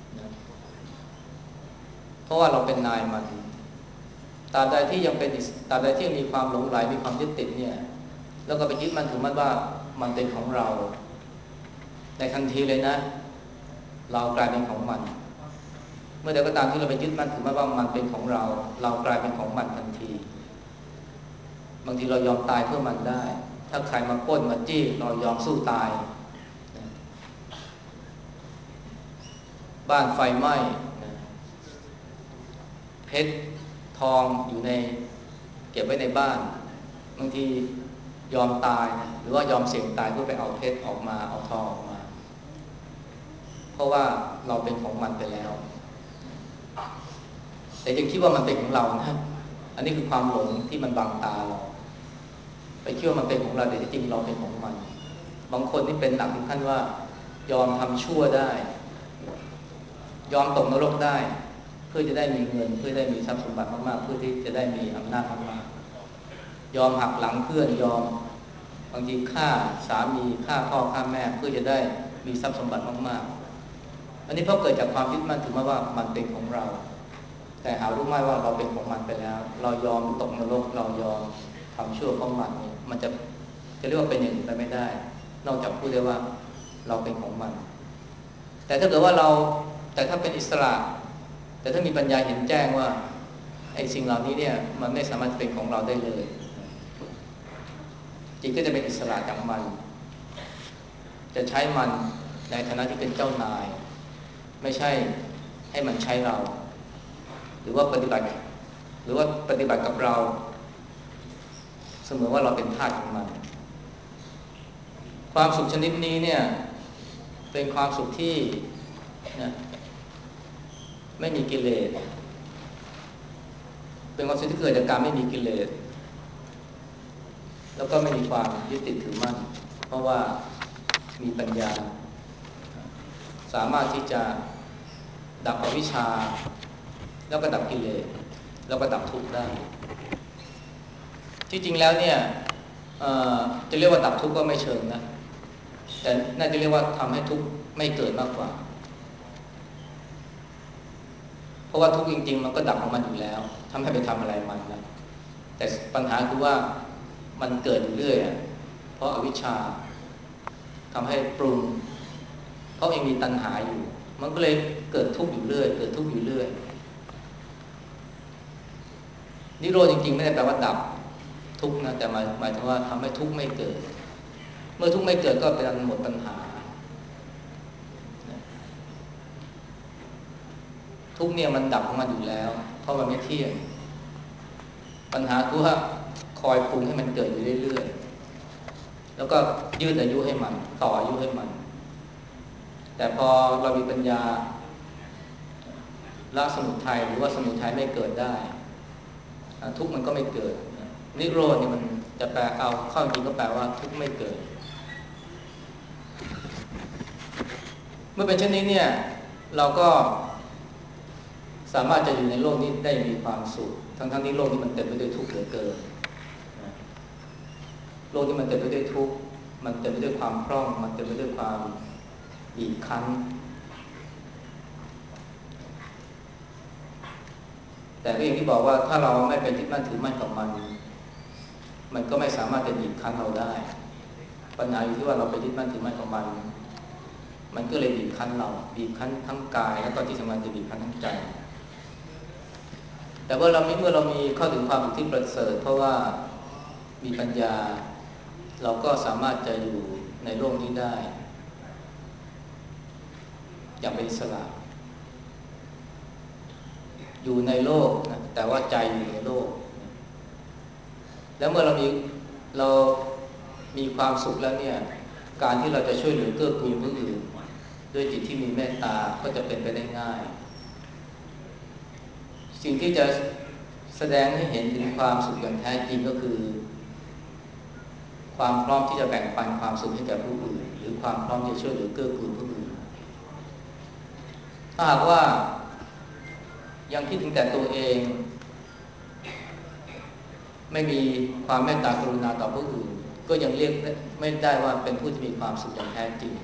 เพราะว่าเราเป็นนายมันตราบใดที่ยังเป็นตราบใดที่มีความหลงไหลมีความยึดติดเนี่ยแล้วก็ไปยึดมันถือมันว่ามันเป็นของเราในทันทีเลยนะเรากลายเป็นของมันเมื่อใดก็ตามที่เราไปยึดมันถือมันว่ามันเป็นของเราเรากลายเป็นของมันทันทีบางทีเรายอมตายเพื่อมันได้ถ้าใครมาปล้นมาจี้เรายอมสู้ตายบ้านไฟไหม้เพชรทองอยู่ในเก็บไว้ในบ้านบางทียอมตายหรือว่ายอมเสี่ยงตายเพื่อไปเอาเพชรออกมาเอาทองออกมาเพราะว่าเราเป็นของมันไปแล้วแต่ยังคิดว่ามันเป็นของเรานะอันนี้คือความหลงที่มันบังตาเราไปคิดว่ามันเป็นของเราแต่ที่จริงเราเป็นของมันบางคนที่เป็นหนักถึงขั้นว่ายอมทำชั่วได้ยอมตกนรกได้เพื่อจะได้มีเงินเพื่อได้มีทรัพย์สมบัติมากๆเพื่อที่จะได้มีอำนาจมากๆยอมหักหลังเพื่อนยอมบางทีฆ่าสามีฆ่าพ่อฆ่าแม่เพื่อจะได้มีทรัพย์สมบัติมากๆอันนี้เพราะเกิดจากความยึดมั่นถือมั่นว่ามันเป็นของเราแต่หารู้ไหมว่าเราเป็นของมันไปแล้วเรายอมตกนรกเรายอมทำชั่วเพราะมันเนี่ยมันจะจะเรียกว่าเป็นอย่างอื่นไปไม่ได้นอกจากพูดได้ว่าเราเป็นของมันแต่ถ้าเกิดว่าเราแต่ถ้าเป็นอิสระแต่ถ้ามีปัญญาเห็นแจ้งว่าไอ้สิ่งเหล่านี้เนี่ยมันไม่สามารถเป็นของเราได้เลยจิตก็จะเป็นอิสระจากมันจะใช้มันในฐานะที่เป็นเจ้านายไม่ใช่ให้มันใช้เราหรือว่าปฏิบัติหรือว่าปฏิบัติกับเราเสมือนว่าเราเป็นทาสของมันความสุขชนิดนี้เนี่ยเป็นความสุขที่นะไม่มีกิเลสเป็นความสุขที่เกิดจากการไม่มีกิเลสแล้วก็ไม่มีความยึดติดถือมั่นเพราะว่ามีปัญญาสามารถที่จะดับอวิชชาแล้วก็ดับกิเลสแล้วก็ดับทุกข์ได้ที่จริงแล้วเนี่ยจะเรียกว่าดับทุกข์ก็ไม่เชิงนะแต่น่าจะเรียกว่าทำให้ทุกข์ไม่เกิดมากกว่าเพราะว่าทุกข์จริงๆมันก็ดับของมันอยู่แล้วทำให้ไปทำอะไรมันนะแต่ปัญหาคือว่ามันเกิดอยู่เรื่อยเพราะอวิชชาทำให้ปรุงเพราะยังมีตัณหาอยู่มันก็เลยเกิดทุกข์อยู่เรื่อยเกิดทุกข์อยู่เรื่อยนิโรธจริงๆไม่ได้แปลว่าดับทุกข์นะแต่หมายหมายถึงว่าทำให้ทุกข์ไม่เกิดเมื่อทุกข์ไม่เกิดก็เป็นอันหมดปัญหาทุกข์เนี่ยมันดับของมันอยู่แล้วเพราะมันไม่เที่ยงปัญหาคือว่าคอยปรุงให้มันเกิดอยู่เรื่อยๆแล้วก็ยืดอายุให้มันต่ออายุให้มันแต่พอเรามีปัญญาละสมุทัยหรือว่าสมุทัยไม่เกิดได้ทุกข์มันก็ไม่เกิดนิโรธนี่มันจะแปลเอาเข้าจริงก็แปลว่าทุกข์ไม่เกิดเมื่อเป็นเช่นนี้เนี่ยเราก็สามารถจะอยู่ในโลกนี้ได้มีความสุขทั้งๆที่โลกนี้มันเต็มไปด้วยทุกข์เหลือเกินโลกนี้มันเต็มไปด้วยทุกข์มันเต็มไปด้วยความพร่องมันเต็มไปด้วยความบีบคั้นแต่ก็อย่างที่บอกว่าถ้าเราไม่ไปยึดมั่นถือมั่นกับมันมันก็ไม่สามารถจะบีบคั้นเราได้ปัญหาอยู่ที่ว่าเราไปยึดมั่นถือมั่นกับมันมันก็เลยบีบคั้นเราบีบคั้นทั้งกายแล้วก็ที่สำคัญจะบีบคั้นทั้งใจแต่ว่าเราเมื่อเรามีเข้าถึงความสุขที่ประเสริฐเพราะว่ามีปัญญาเราก็สามารถจะอยู่ในโลกนี้ได้อย่างเป็นอิสระอยู่ในโลกนะแต่ว่าใจอยู่ในโลกแล้วเมื่อเรามีเรามีความสุขแล้วเนี่ยการที่เราจะช่วยเหลือเกื้อกูลผู้อื่นด้วยจิตที่มีเมตตาก็จะเป็นไปได้ง่ายสิ่งที่จะแสดงให้เห็นถึงความสุขอย่างแท้จริงก็คือความพร้อมที่จะแบ่งปันความสุขให้แก่ผู้อื่นหรือความพร้อมที่จะช่วยเหลือเกื้อกูลผู้อื่นถ้าหากว่ายังคิดถึงแต่ตัวเองไม่มีความเมตตากรุณาต่อผู้อื่นก็ยังเรียกไม่ได้ว่าเป็นผู้ที่มีความสุขอย่างแท้จริง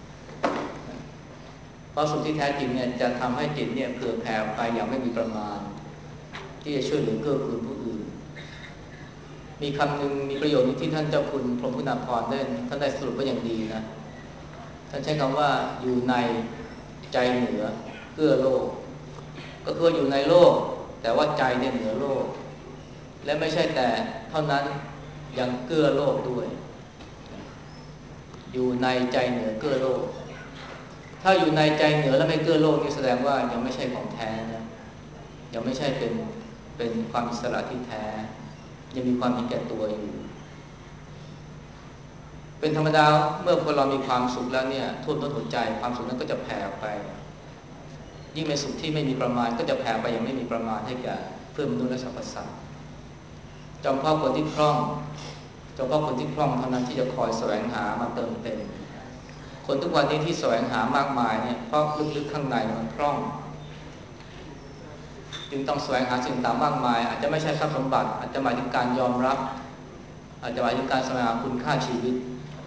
เพราะสุขที่แท้จริงเนี่ยจะทำให้จิตเนี่ยเผื่อแผ่ไปอย่างไม่มีประมาณที่จะช่วยเหลือเกื้อกูลผู้อื่นมีคำหนึ่งมีประโยชน์ที่ท่านเจ้าคุณพรหมพุทธาภรณ์ได้ท่านได้สรุปไว้อย่างดีนะท่านใช้คำว่าอยู่ในใจเหนือเกื้อโลกก็คืออยู่ในโลกแต่ว่าใจเนี่ยเหนือโลกและไม่ใช่แต่เท่านั้นยังเกื้อโลกด้วยอยู่ในใจเหนือเกื้อโลกถ้าอยู่ในใจเหนือแล้วไม่เกื้อโลกนี่แสดงว่ายังไม่ใช่ของแท้นะยังไม่ใช่เป็นเป็นความอิสระที่แท้ยังมีความเห็นแก่ตัวอยู่เป็นธรรมดาเมื่อคนเรามีความสุขแล้วเนี่ยท่วมท้นหัวใจความสุขนั้นก็จะแผ่ไปยิ่งเป็นสุขที่ไม่มีประมาณก็จะแผ่ไปอย่างไม่มีประมาณให้แก่เพื่อนมนุษย์และสรรพสัตว์จำเพาะคนที่คล่องจำเพาะคนที่คล่องเท่านั้นที่จะคอยแสวงหามาเติมเต็มคนทุกวันนี้ที่แสวงหามากมายเนี่ยเพราะลึกๆข้างในมันคล่องจึงต้องแสวงหาสิ่งต่างมากมายอาจจะไม่ใช่ทรัพย์สมบัติอาจจะหมายถึงการยอมรับอาจจะหมายถึงการแสวงหาคุณค่าชีวิต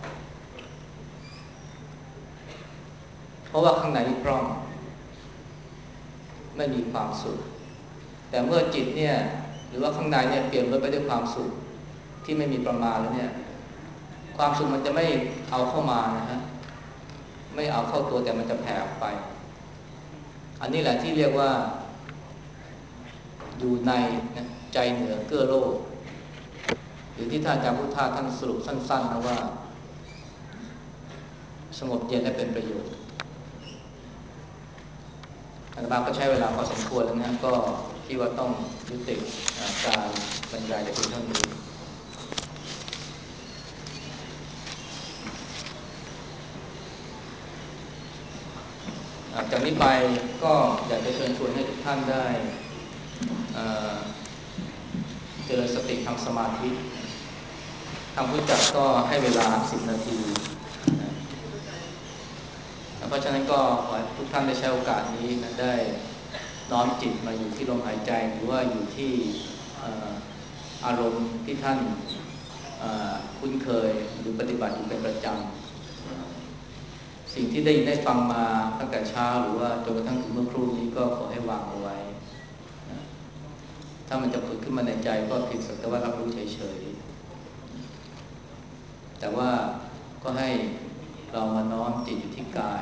เพราะว่าข้างในคล่องไม่มีความสุขแต่เมื่อจิตเนี่ยหรือว่าข้างในเนี่ยเปลี่ยนไปด้วยความสุขที่ไม่มีประมาณแล้วเนี่ยความสุขมันจะไม่เอาเข้ามานะฮะไม่เอาเข้าตัวแต่มันจะแผ่ออกไปอันนี้แหละที่เรียกว่าอยู่ในใจเหนือเกื้อโลกหรือที่ท่านอาจารย์พุทธาท่านสรุปสั้นๆนะว่าสงบเย็นและเป็นประโยชน์อาตมาก็ใช้เวลาพอสมควรแล้วนะก็คิดว่าต้องยุติการบรรยายในเพียงเท่านี้จากนี้ไปก็อยากจะเชิญชวนให้ทุกท่านได้เจริญสติทำสมาธิทางผู้จัดก็ให้เวลาสิบนาทีเพราะฉะนั้นก็ขอให้ทุกท่านได้ใช้โอกาสนี้นะได้น้อมจิตมาอยู่ที่ลมหายใจหรือว่าอยู่ที่อารมณ์ที่ท่านคุ้นเคยหรือปฏิบัติอยู่เป็นประจำสิ่งที่ได้ยินได้ฟังมาตั้งแต่เช้าหรือว่าจนกระทั่งถึงเมื่อครู่นี้ก็ขอให้วางเอาไว้ถ้ามันจะผุดขึ้นมาในใจก็เพียงสักแต่ว่ารับรู้เฉยๆแต่ว่าก็ให้เรามาน้อมจิตอยู่ที่กาย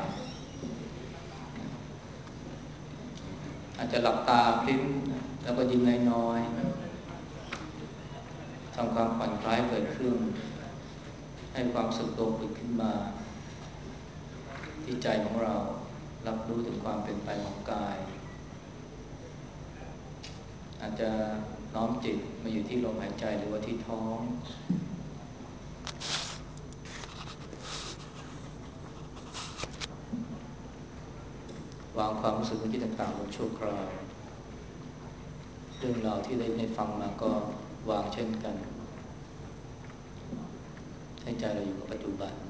อาจจะหลับตาพลิ้มแล้วก็ยิ้มน้อยๆทำความผ่อนคลายเกิดขึ้นให้ความสุขตัวผุดขึ้นมาที่ใจของเรารับรู้ถึงความเป็นไปของกายอาจจะน้อมจิตมาอยู่ที่ลมหายใจหรือว่าที่ท้องวางความรู้สึกที่ต่างๆลงชั่วคราวเรื่องราวที่ได้ได้ฟังมาก็วางเช่นกันให้ใจเราอยู่กับปัจจุบัน